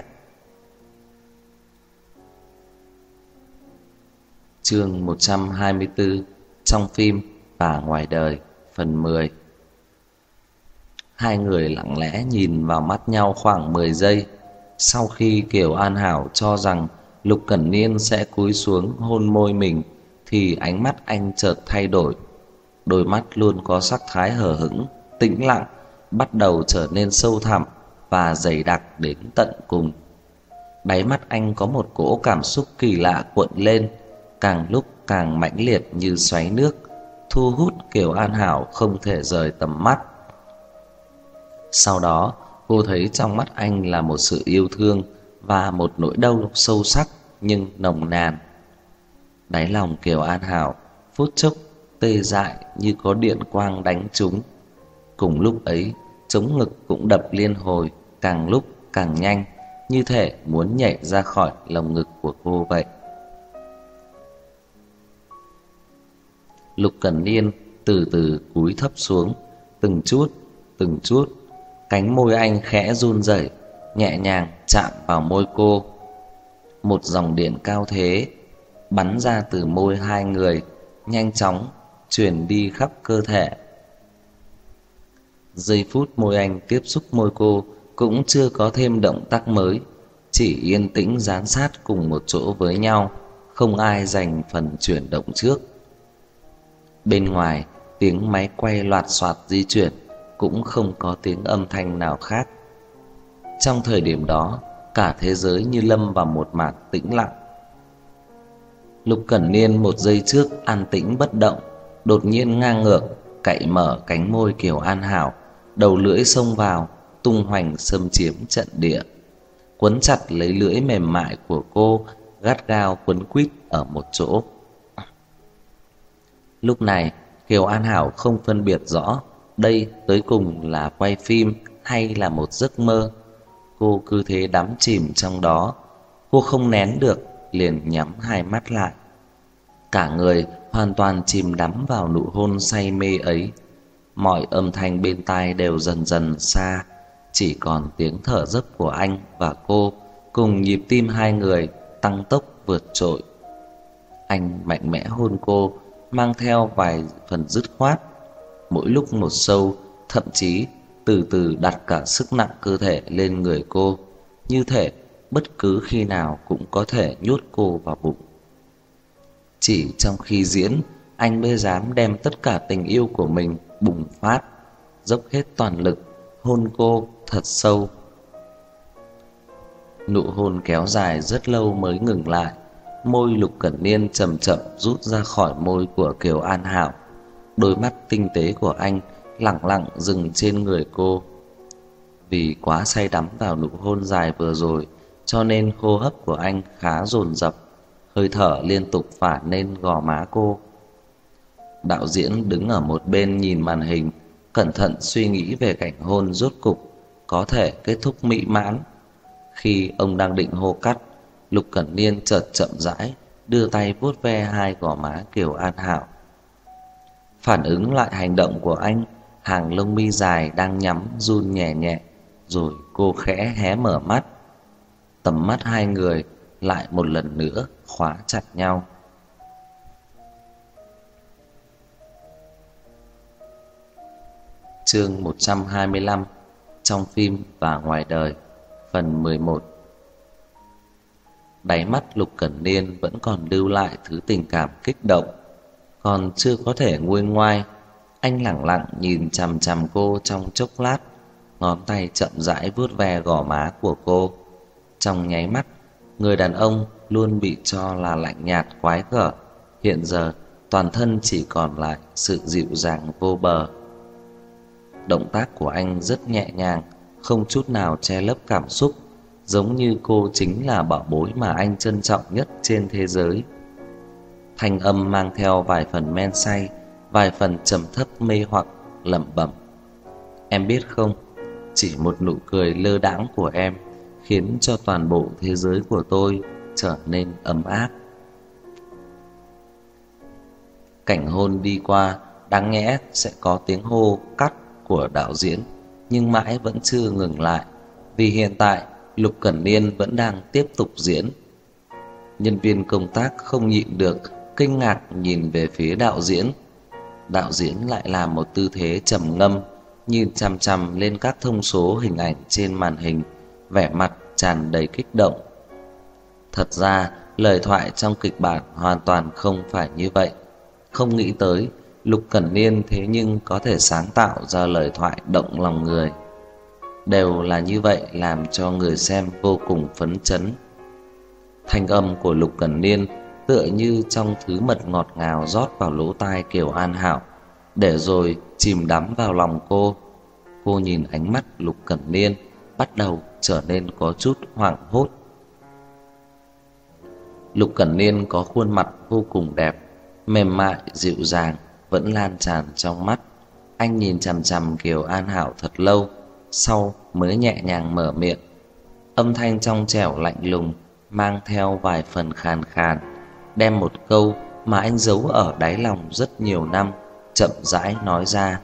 Chương 124: Trong phim và ngoài đời, phần 10. Hai người lặng lẽ nhìn vào mắt nhau khoảng 10 giây. Sau khi Kiều An Hảo cho rằng Lục Cẩn Niên sẽ cúi xuống hôn môi mình, thì ánh mắt anh chợt thay đổi. Đôi mắt luôn có sắc thái hờ hững, tĩnh lặng, bắt đầu trở nên sâu thẳm và dày đặc đến tận cùng. Đáy mắt anh có một cỗ cảm xúc kỳ lạ cuộn lên, càng lúc càng mãnh liệt như xoáy nước, thu hút Kiều An Hảo không thể rời tầm mắt. Sau đó, cô thấy trong mắt anh là một sự yêu thương và một nỗi đau sâu sắc nhưng nồng nàn. Đáy lòng Kiều An Hảo phút chốc tê dại như có điện quang đánh trúng. Cùng lúc ấy, trống ngực cũng đập liên hồi, càng lúc càng nhanh, như thể muốn nhảy ra khỏi lồng ngực của cô vậy. Lục Cẩn Niên từ từ cúi thấp xuống, từng chút, cánh môi anh khẽ run rẩy, nhẹ nhàng chạm vào môi cô. Một dòng điện cao thế bắn ra từ môi hai người, nhanh chóng truyền đi khắp cơ thể. Giây phút môi anh tiếp xúc môi cô cũng chưa có thêm động tác mới, chỉ yên tĩnh dán sát cùng một chỗ với nhau, không ai giành phần chuyển động trước. Bên ngoài, tiếng máy quay loạt soạt di chuyển, cũng không có tiếng âm thanh nào khác. Trong thời điểm đó, cả thế giới như lâm vào một màn tĩnh lặng. Lục Cẩn Niên một giây trước an tĩnh bất động, đột nhiên ngang ngược cạy mở cánh môi Kiều An Hảo, đầu lưỡi xông vào, tung hoành xâm chiếm trận địa, quấn chặt lấy lưỡi mềm mại của cô, gắt gao quấn quýt ở một chỗ. Lúc này, Kiều An Hảo không phân biệt rõ đây tới cùng là quay phim hay là một giấc mơ. Cô cứ thế đắm chìm trong đó, cô không nén được, liền nhắm hai mắt lại. Cả người hoàn toàn chìm đắm vào nụ hôn say mê ấy. Mọi âm thanh bên tai đều dần dần xa, chỉ còn tiếng thở dốc của anh và cô cùng nhịp tim hai người tăng tốc vượt trội. Anh mạnh mẽ hôn cô, mang theo vài phần dứt khoát, mỗi lúc một sâu, thậm chí từ từ đặt cả sức nặng cơ thể lên người cô, như thể bất cứ khi nào cũng có thể nhốt cô vào bụng. Chỉ trong khi diễn, anh mới dám đem tất cả tình yêu của mình bùng phát, dốc hết toàn lực hôn cô thật sâu. Nụ hôn kéo dài rất lâu mới ngừng lại. Môi Lục Cẩn Niên chậm chậm rút ra khỏi môi của Kiều An Hảo. Đôi mắt tinh tế của anh lẳng lặng dừng trên người cô. Vì quá say đắm vào nụ hôn dài vừa rồi, cho nên hô hấp của anh khá dồn dập, hơi thở liên tục phả lên gò má cô. Đạo diễn đứng ở một bên nhìn màn hình, cẩn thận suy nghĩ về cảnh hôn rốt cục có thể kết thúc mỹ mãn. Khi ông đang định hô cắt, Lục Cẩn Niên chợt chậm rãi đưa tay vuốt ve hai gò má Kiều An Hảo. Phản ứng lại hành động của anh, hàng lông mi dài đang nhắm run nhẹ nhẹ, rồi cô khẽ hé mở mắt. Tầm mắt hai người lại một lần nữa khóa chặt nhau. Chương 125: Trong phim và ngoài đời, phần 11. Đáy mắt Lục Cẩn Niên vẫn còn lưu lại thứ tình cảm kích động, còn chưa có thể nguôi ngoai. Anh lẳng lặng nhìn chằm chằm cô trong chốc lát, ngón tay chậm rãi vuốt ve gò má của cô. Trong nháy mắt, người đàn ông luôn bị cho là lạnh nhạt quái gở, hiện giờ toàn thân chỉ còn lại sự dịu dàng vô bờ. Động tác của anh rất nhẹ nhàng, không chút nào che lấp cảm xúc, giống như cô chính là bảo bối mà anh trân trọng nhất trên thế giới. Thanh âm mang theo vài phần men say, vài phần trầm thấp mê hoặc, lẩm bẩm: "Em biết không, chỉ một nụ cười lơ đãng của em khiến cho toàn bộ thế giới của tôi trở nên ấm áp." Cảnh hôn đi qua, đáng nhẽ sẽ có tiếng hô cắt của đạo diễn, nhưng mãi vẫn chưa ngừng lại, vì hiện tại Lục Cẩn Niên vẫn đang tiếp tục diễn. Nhân viên công tác không nhịn được kinh ngạc nhìn về phía đạo diễn. Đạo diễn lại làm một tư thế trầm ngâm, nhìn chằm chằm lên các thông số hình ảnh trên màn hình, vẻ mặt tràn đầy kích động. Thật ra, lời thoại trong kịch bản hoàn toàn không phải như vậy. Không nghĩ tới, Lục Cẩn Niên thế nhưng có thể sáng tạo ra lời thoại động lòng người. Đều là như vậy làm cho người xem vô cùng phấn chấn. Thanh âm của Lục Cẩn Niên tựa như trong thứ mật ngọt ngào rót vào lỗ tai Kiều An Hảo, để rồi chìm đắm vào lòng cô. Cô nhìn ánh mắt Lục Cẩn Niên bắt đầu trở nên có chút hoảng hốt. Lục Cẩn Niên có khuôn mặt vô cùng đẹp, mềm mại, dịu dàng, vẫn lan tràn trong mắt. Anh nhìn chằm chằm Kiều An Hảo thật lâu, sau mới nhẹ nhàng mở miệng. Âm thanh trong trẻo lạnh lùng, mang theo vài phần khàn khàn, đem một câu mà anh giấu ở đáy lòng rất nhiều năm chậm rãi nói ra.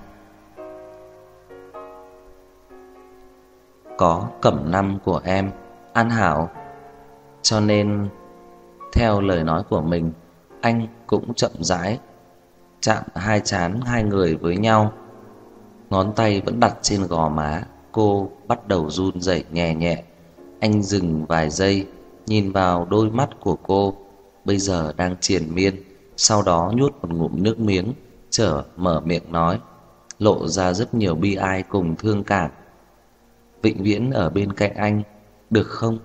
Có cẩm năm của em, An Hảo, cho nên theo lời nói của mình, anh cũng chậm rãi chạm hai trán hai người với nhau. Ngón tay vẫn đặt trên gò má, cô bắt đầu run rẩy nhẹ nhẹ. Anh dừng vài giây, nhìn vào đôi mắt của cô, bây giờ đang triền miên, sau đó nuốt một ngụm nước miếng, mở miệng nói, lộ ra rất nhiều bi ai cùng thương cảm. Vĩnh viễn ở bên cạnh anh, được không?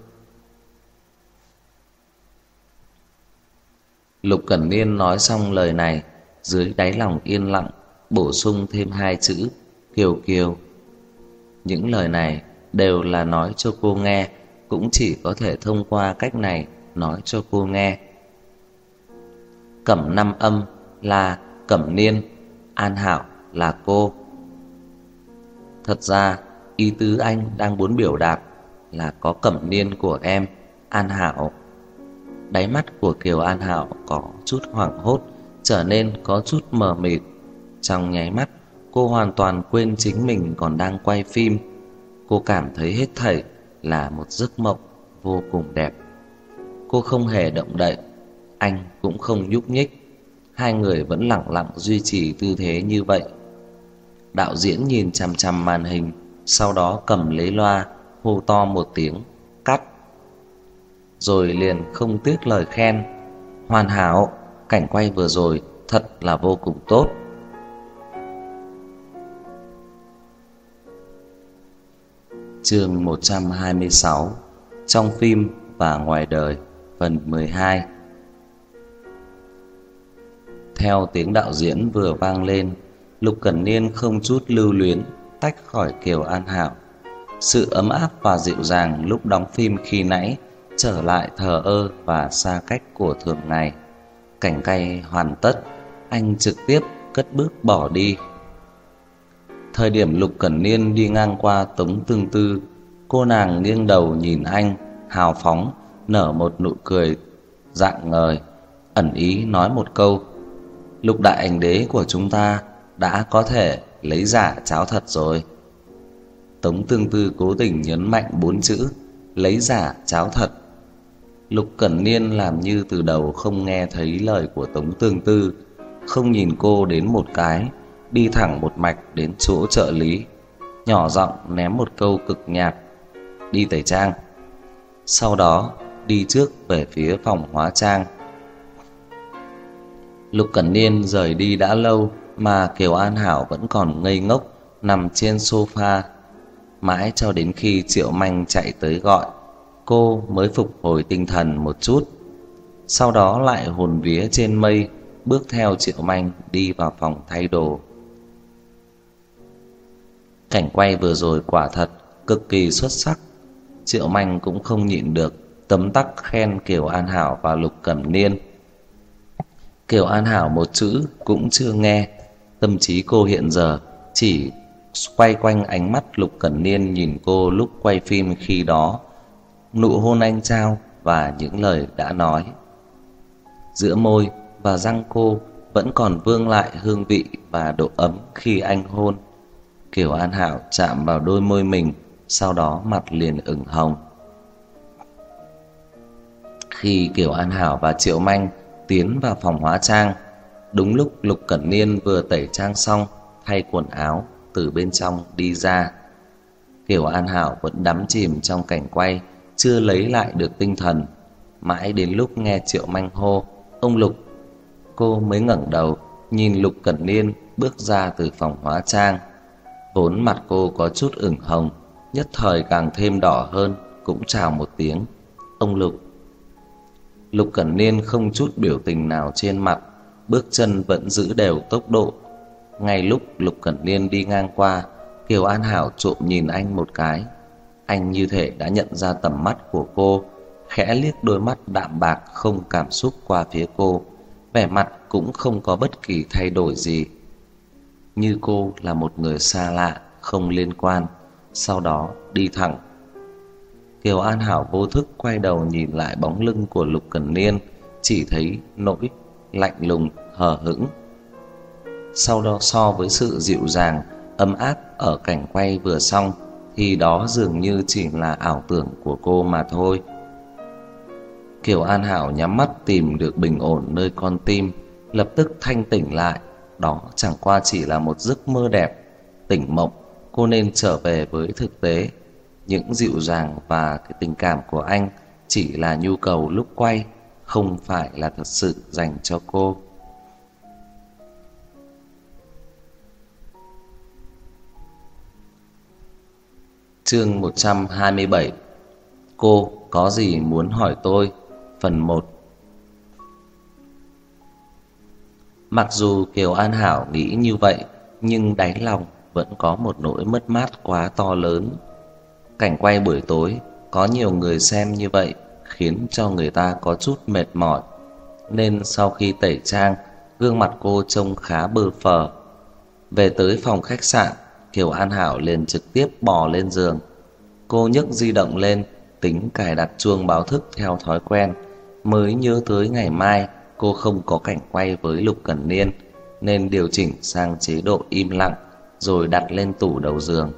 Lục Cẩn Niên nói xong lời này, dưới đáy lòng yên lặng, bổ sung thêm hai chữ Kiều Kiều. Những lời này đều là nói cho cô nghe, cũng chỉ có thể thông qua cách này nói cho cô nghe. Cẩm năm âm là Cẩm Niên, An Hảo là cô. Thật ra ý tứ anh đang muốn biểu đạt là có Cẩm Niên của em, An Hảo. Đáy mắt của Kiều An Hảo có chút hoảng hốt, trở nên có chút mờ mịt. Trong nháy mắt, cô hoàn toàn quên chính mình còn đang quay phim. Cô cảm thấy hết thảy là một giấc mộng vô cùng đẹp. Cô không hề động đậy, anh cũng không nhúc nhích. Hai người vẫn lặng lặng duy trì tư thế như vậy. Đạo diễn nhìn chằm chằm màn hình, sau đó cầm lấy loa hô to một tiếng cắt, rồi liền không tiếc lời khen. Hoàn hảo, cảnh quay vừa rồi thật là vô cùng tốt. Chương 126: Trong phim và ngoài đời, phần 12. Theo tiếng đạo diễn vừa vang lên, Lục Cẩn Niên không chút lưu luyến tách khỏi Kiều An Hảo. Sự ấm áp và dịu dàng lúc đóng phim khi nãy trở lại thờ ơ và xa cách của thường ngày. Cảnh quay hoàn tất, anh trực tiếp cất bước bỏ đi. Thời điểm Lục Cẩn Niên đi ngang qua Tống Tương Tư, cô nàng nghiêng đầu nhìn anh, hào phóng nở một nụ cười rạng ngời, ẩn ý nói một câu: Lục đại ảnh đế của chúng ta đã có thể lấy giả cháo thật rồi. Tống Tương Tư cố tình nhấn mạnh 4 chữ lấy giả cháo thật. Lục Cẩn Niên làm như từ đầu không nghe thấy lời của Tống Tương Tư, không nhìn cô đến một cái, đi thẳng một mạch đến chỗ trợ lý, nhỏ giọng ném một câu cực nhạt: đi tẩy trang. Sau đó đi trước về phía phòng hóa trang. Lục Cẩn Niên rời đi đã lâu mà Kiều An Hảo vẫn còn ngây ngốc nằm trên sofa. Mãi cho đến khi Triệu Manh chạy tới gọi, cô mới phục hồi tinh thần một chút. Sau đó lại hồn vía trên mây, bước theo Triệu Manh đi vào phòng thay đồ. Cảnh quay vừa rồi quả thật cực kỳ xuất sắc. Triệu Manh cũng không nhịn được, tấm tắc khen Kiều An Hảo và Lục Cẩn Niên. Kiều An Hảo một chữ cũng chưa nghe, tâm trí cô hiện giờ chỉ quay quanh ánh mắt Lục Cẩn Niên nhìn cô lúc quay phim khi đó, nụ hôn anh trao và những lời đã nói. Giữa môi và răng cô vẫn còn vương lại hương vị và độ ấm khi anh hôn. Kiều An Hảo chạm vào đôi môi mình, sau đó mặt liền ửng hồng. Khi Kiều An Hảo và Triệu Manh tiến vào phòng hóa trang, đúng lúc Lục Cẩn Niên vừa tẩy trang xong, thay quần áo từ bên trong đi ra. Kiều An Hảo vẫn đắm chìm trong cảnh quay, chưa lấy lại được tinh thần. Mãi đến lúc nghe Triệu Manh hô "Ông Lục", cô mới ngẩng đầu nhìn Lục Cẩn Niên bước ra từ phòng hóa trang. Vốn mặt cô có chút ửng hồng, nhất thời càng thêm đỏ hơn, cũng chào một tiếng "Ông Lục". Lục Cẩn Niên không chút biểu tình nào trên mặt, bước chân vẫn giữ đều tốc độ. Ngay lúc Lục Cẩn Niên đi ngang qua, Kiều An Hảo trộm nhìn anh một cái. Anh như thể đã nhận ra tầm mắt của cô, khẽ liếc đôi mắt đạm bạc không cảm xúc qua phía cô, vẻ mặt cũng không có bất kỳ thay đổi gì, như cô là một người xa lạ không liên quan. Sau đó đi thẳng. Kiều An Hảo vô thức quay đầu nhìn lại bóng lưng của Lục Cẩn Niên, chỉ thấy nỗi lạnh lùng hờ hững. Sau đó, so với sự dịu dàng ấm áp ở cảnh quay vừa xong, thì đó dường như chỉ là ảo tưởng của cô mà thôi. Kiều An Hảo nhắm mắt tìm được bình ổn nơi con tim, lập tức thanh tỉnh lại. Đó chẳng qua chỉ là một giấc mơ đẹp. Tỉnh mộng, cô nên trở về với thực tế. Những dịu dàng và cái tình cảm của anh chỉ là nhu cầu lúc quay, không phải là thật sự dành cho cô. Chương 127. Cô có gì muốn hỏi tôi? Phần 1. Mặc dù Kiều An Hảo nghĩ như vậy, nhưng đáy lòng vẫn có một nỗi mất mát quá to lớn. Cảnh quay buổi tối có nhiều người xem như vậy khiến cho người ta có chút mệt mỏi, nên sau khi tẩy trang, gương mặt cô trông khá bơ phờ. Về tới phòng khách sạn, Kiều An Hảo liền trực tiếp bò lên giường. Cô nhấc di động lên, tính cài đặt chuông báo thức theo thói quen, mới nhớ tới ngày mai cô không có cảnh quay với Lục Cẩn Niên, nên điều chỉnh sang chế độ im lặng rồi đặt lên tủ đầu giường.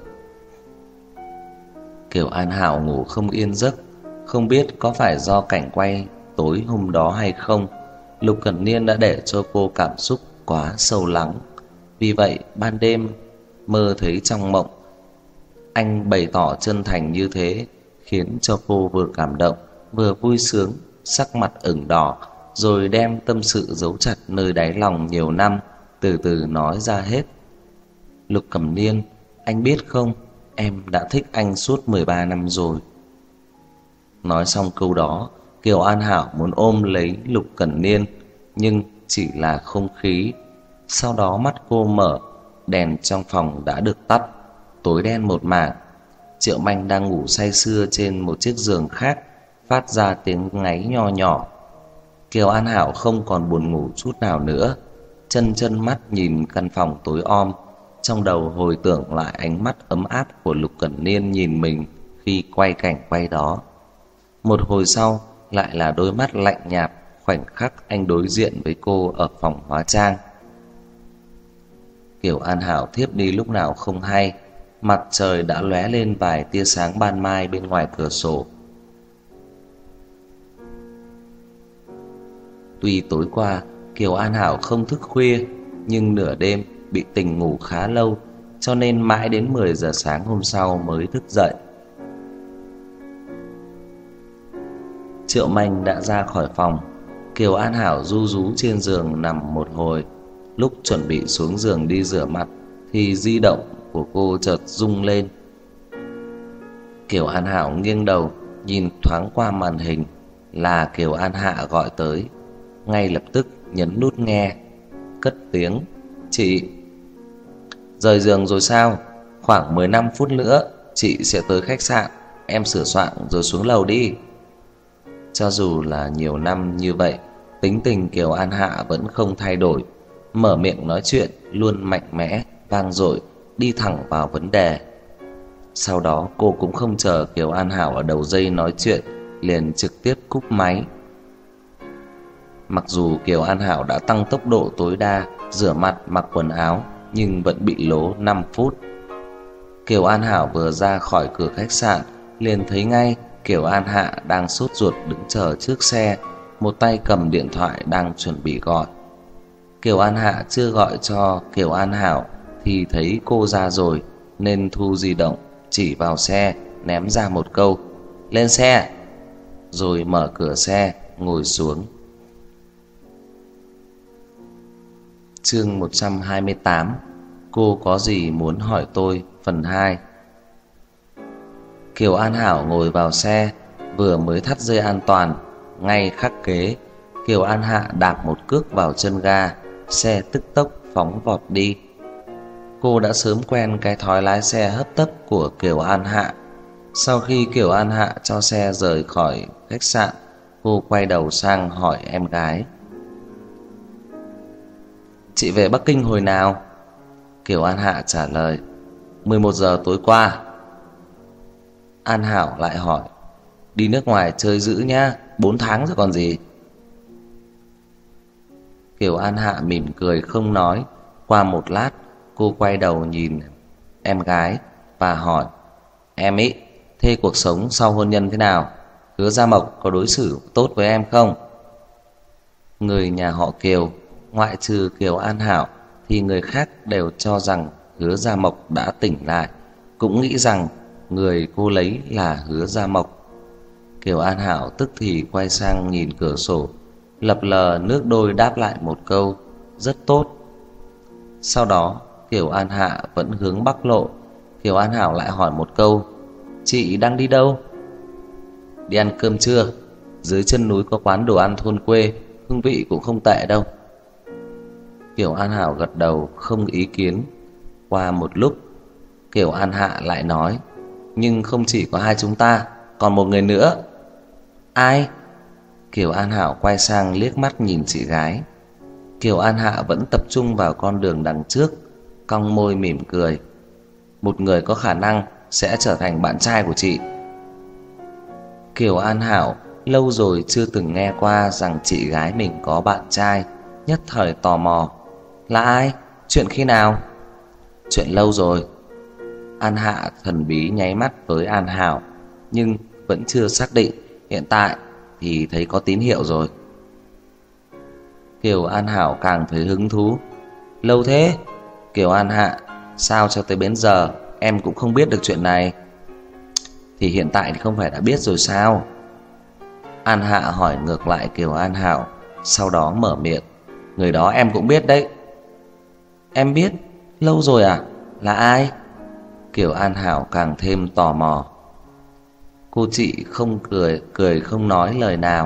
Kiều An Hảo ngủ không yên giấc, không biết có phải do cảnh quay tối hôm đó hay không, Lục Cẩn Niên đã để cho cô cảm xúc quá sâu lắng. Vì vậy ban đêm mơ thấy trong mộng anh bày tỏ chân thành như thế, khiến cho cô vừa cảm động vừa vui sướng, sắc mặt ửng đỏ, rồi đem tâm sự giấu chặt nơi đáy lòng nhiều năm từ từ nói ra hết. "Lục Cẩn Niên, anh biết không, em đã thích anh suốt 13 năm rồi." Nói xong câu đó, Kiều An Hảo muốn ôm lấy Lục Cẩn Niên, nhưng chỉ là không khí. Sau đó mắt cô mở, đèn trong phòng đã được tắt, tối đen một mảng. Triệu Manh đang ngủ say sưa trên một chiếc giường khác, phát ra tiếng ngáy nho nhỏ. Kiều An Hảo không còn buồn ngủ chút nào nữa, chân mắt nhìn căn phòng tối om, trong đầu hồi tưởng lại ánh mắt ấm áp của Lục Cẩn Niên nhìn mình khi quay cảnh quay đó. Một hồi sau lại là đôi mắt lạnh nhạt khoảnh khắc anh đối diện với cô ở phòng hóa trang. Kiều An Hảo thiếp đi lúc nào không hay, mặt trời đã lóe lên vài tia sáng ban mai bên ngoài cửa sổ. Tuy tối qua Kiều An Hảo không thức khuya, nhưng nửa đêm bị tỉnh ngủ khá lâu, cho nên mãi đến 10 giờ sáng hôm sau mới thức dậy. Triệu Manh đã ra khỏi phòng. Kiều An Hảo ru rú trên giường nằm một hồi. Lúc chuẩn bị xuống giường đi rửa mặt thì di động của cô chợt rung lên. Kiều An Hảo nghiêng đầu nhìn thoáng qua màn hình, là Kiều An Hạ gọi tới. Ngay lập tức nhấn nút nghe, cất tiếng: "Chị rời giường rồi sao? Khoảng 15 phút nữa chị sẽ tới khách sạn, em sửa soạn rồi xuống lầu đi. Cho dù là nhiều năm như vậy, tính tình Kiều An Hạ vẫn không thay đổi. Mở miệng nói chuyện luôn mạnh mẽ, vang dội, đi thẳng vào vấn đề. Sau đó cô cũng không chờ Kiều An Hảo ở đầu dây nói chuyện, liền trực tiếp cúp máy. Mặc dù Kiều An Hảo đã tăng tốc độ tối đa, rửa mặt mặc quần áo, nhưng vẫn bị lố 5 phút. Kiều An Hảo vừa ra khỏi cửa khách sạn, liền thấy ngay Kiều An Hạ đang sốt ruột đứng chờ trước xe, một tay cầm điện thoại đang chuẩn bị gọi. Kiều An Hạ chưa gọi cho Kiều An Hảo thì thấy cô ra rồi, nên thu di động, chỉ vào xe, ném ra một câu: "Lên xe!" Rồi mở cửa xe, ngồi xuống. Chương 128: Cô có gì muốn hỏi tôi, phần 2. Kiều An Hảo ngồi vào xe, vừa mới thắt dây an toàn, ngay khắc kế, Kiều An Hạ đạp một cước vào chân ga, xe tức tốc phóng vọt đi. Cô đã sớm quen cái thói lái xe hấp tấp của Kiều An Hạ. Sau khi Kiều An Hạ cho xe rời khỏi khách sạn, cô quay đầu sang hỏi em gái: "Chị về Bắc Kinh hồi nào?" Kiều An Hạ trả lời: 11 giờ tối qua. An Hảo lại hỏi: "Đi nước ngoài chơi dữ nhá, 4 tháng rồi còn gì." Kiều An Hạ mỉm cười không nói. Qua một lát, cô quay đầu nhìn em gái và hỏi: "Em ý, thế cuộc sống sau hôn nhân thế nào? Hứa Gia Mộc có đối xử tốt với em không?" Người nhà họ Kiều, ngoại trừ Kiều An Hảo, thì người khác đều cho rằng Hứa Gia Mộc đã tỉnh lại, cũng nghĩ rằng người cô lấy là Hứa Gia Mộc. Kiều An Hảo tức thì quay sang nhìn cửa sổ, lập lờ nước đôi đáp lại một câu: "Rất tốt." Sau đó Kiều An Hạ vẫn hướng Bắc lộ. Kiều An Hảo lại hỏi một câu: "Chị đang đi đâu?" "Đi ăn cơm trưa. Dưới chân núi có quán đồ ăn thôn quê, hương vị cũng không tệ đâu." Kiều An Hảo gật đầu không ý kiến. Qua một lúc, Kiều An Hạ lại nói: "Nhưng không chỉ có hai chúng ta, còn một người nữa." "Ai?" Kiều An Hảo quay sang liếc mắt nhìn chị gái. Kiều An Hạ vẫn tập trung vào con đường đằng trước, cong môi mỉm cười: "Một người có khả năng sẽ trở thành bạn trai của chị." Kiều An Hảo lâu rồi chưa từng nghe qua rằng chị gái mình có bạn trai, nhất thời tò mò: "Là ai? Chuyện khi nào?" "Chuyện lâu rồi." An Hạ thần bí nháy mắt với An Hảo, nhưng vẫn chưa xác định. Hiện tại thì thấy có tín hiệu rồi. Kiều An Hảo càng thấy hứng thú: "Lâu thế? Kiều An Hạ, sao cho tới bấy giờ em cũng không biết được chuyện này?" "Thì hiện tại thì không phải đã biết rồi sao?" An Hạ hỏi ngược lại Kiều An Hảo, sau đó mở miệng: "Người đó em cũng biết đấy." "Em biết? Lâu rồi à? Là ai?" Kiều An Hảo càng thêm tò mò. Cô chị không cười không nói lời nào.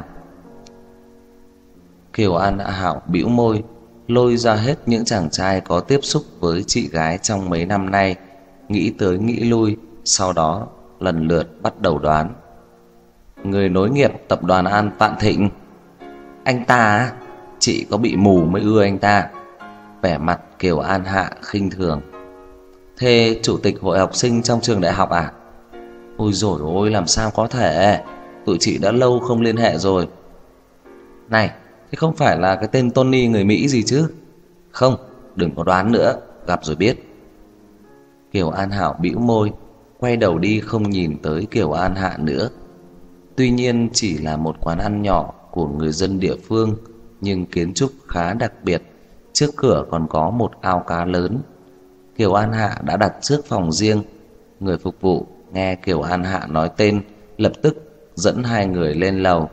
Kiều An Hảo bĩu môi, lôi ra hết những chàng trai có tiếp xúc với chị gái trong mấy năm nay, nghĩ tới nghĩ lui, sau đó lần lượt bắt đầu đoán. "Người nối nghiệp tập đoàn An Vạn Thịnh." "Anh ta á? Chị có bị mù mới ưa anh ta." Vẻ mặt Kiều An Hạ khinh thường. "Thế chủ tịch hội học sinh trong trường đại học à?" "Ôi dồi ôi, làm sao có thể, tụi chị đã lâu không liên hệ rồi." "Này, thế không phải là cái tên Tony người Mỹ gì chứ?" "Không, đừng có đoán nữa, gặp rồi biết." Kiều An Hảo bĩu môi, quay đầu đi không nhìn tới Kiều An Hạ nữa. Tuy nhiên chỉ là một quán ăn nhỏ của người dân địa phương, nhưng kiến trúc khá đặc biệt. Trước cửa còn có một ao cá lớn. Kiều An Hạ đã đặt trước phòng riêng. Người phục vụ nghe Kiều An Hạ nói tên, lập tức dẫn hai người lên lầu.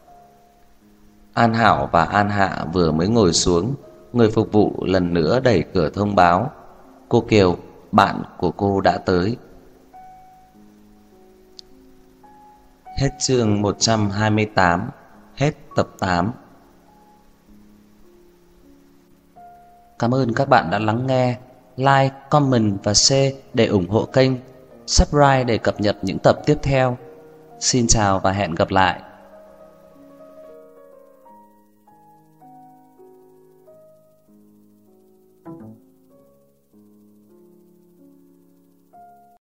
An Hảo và An Hạ vừa mới ngồi xuống, người phục vụ lần nữa đẩy cửa thông báo: "Cô Kiều, bạn của cô đã tới." Hết chương 128, hết tập 8. Cảm ơn các bạn đã lắng nghe. Like, comment và share để ủng hộ kênh. subscribe để cập nhật những tập tiếp theo. Xin chào và hẹn gặp lại.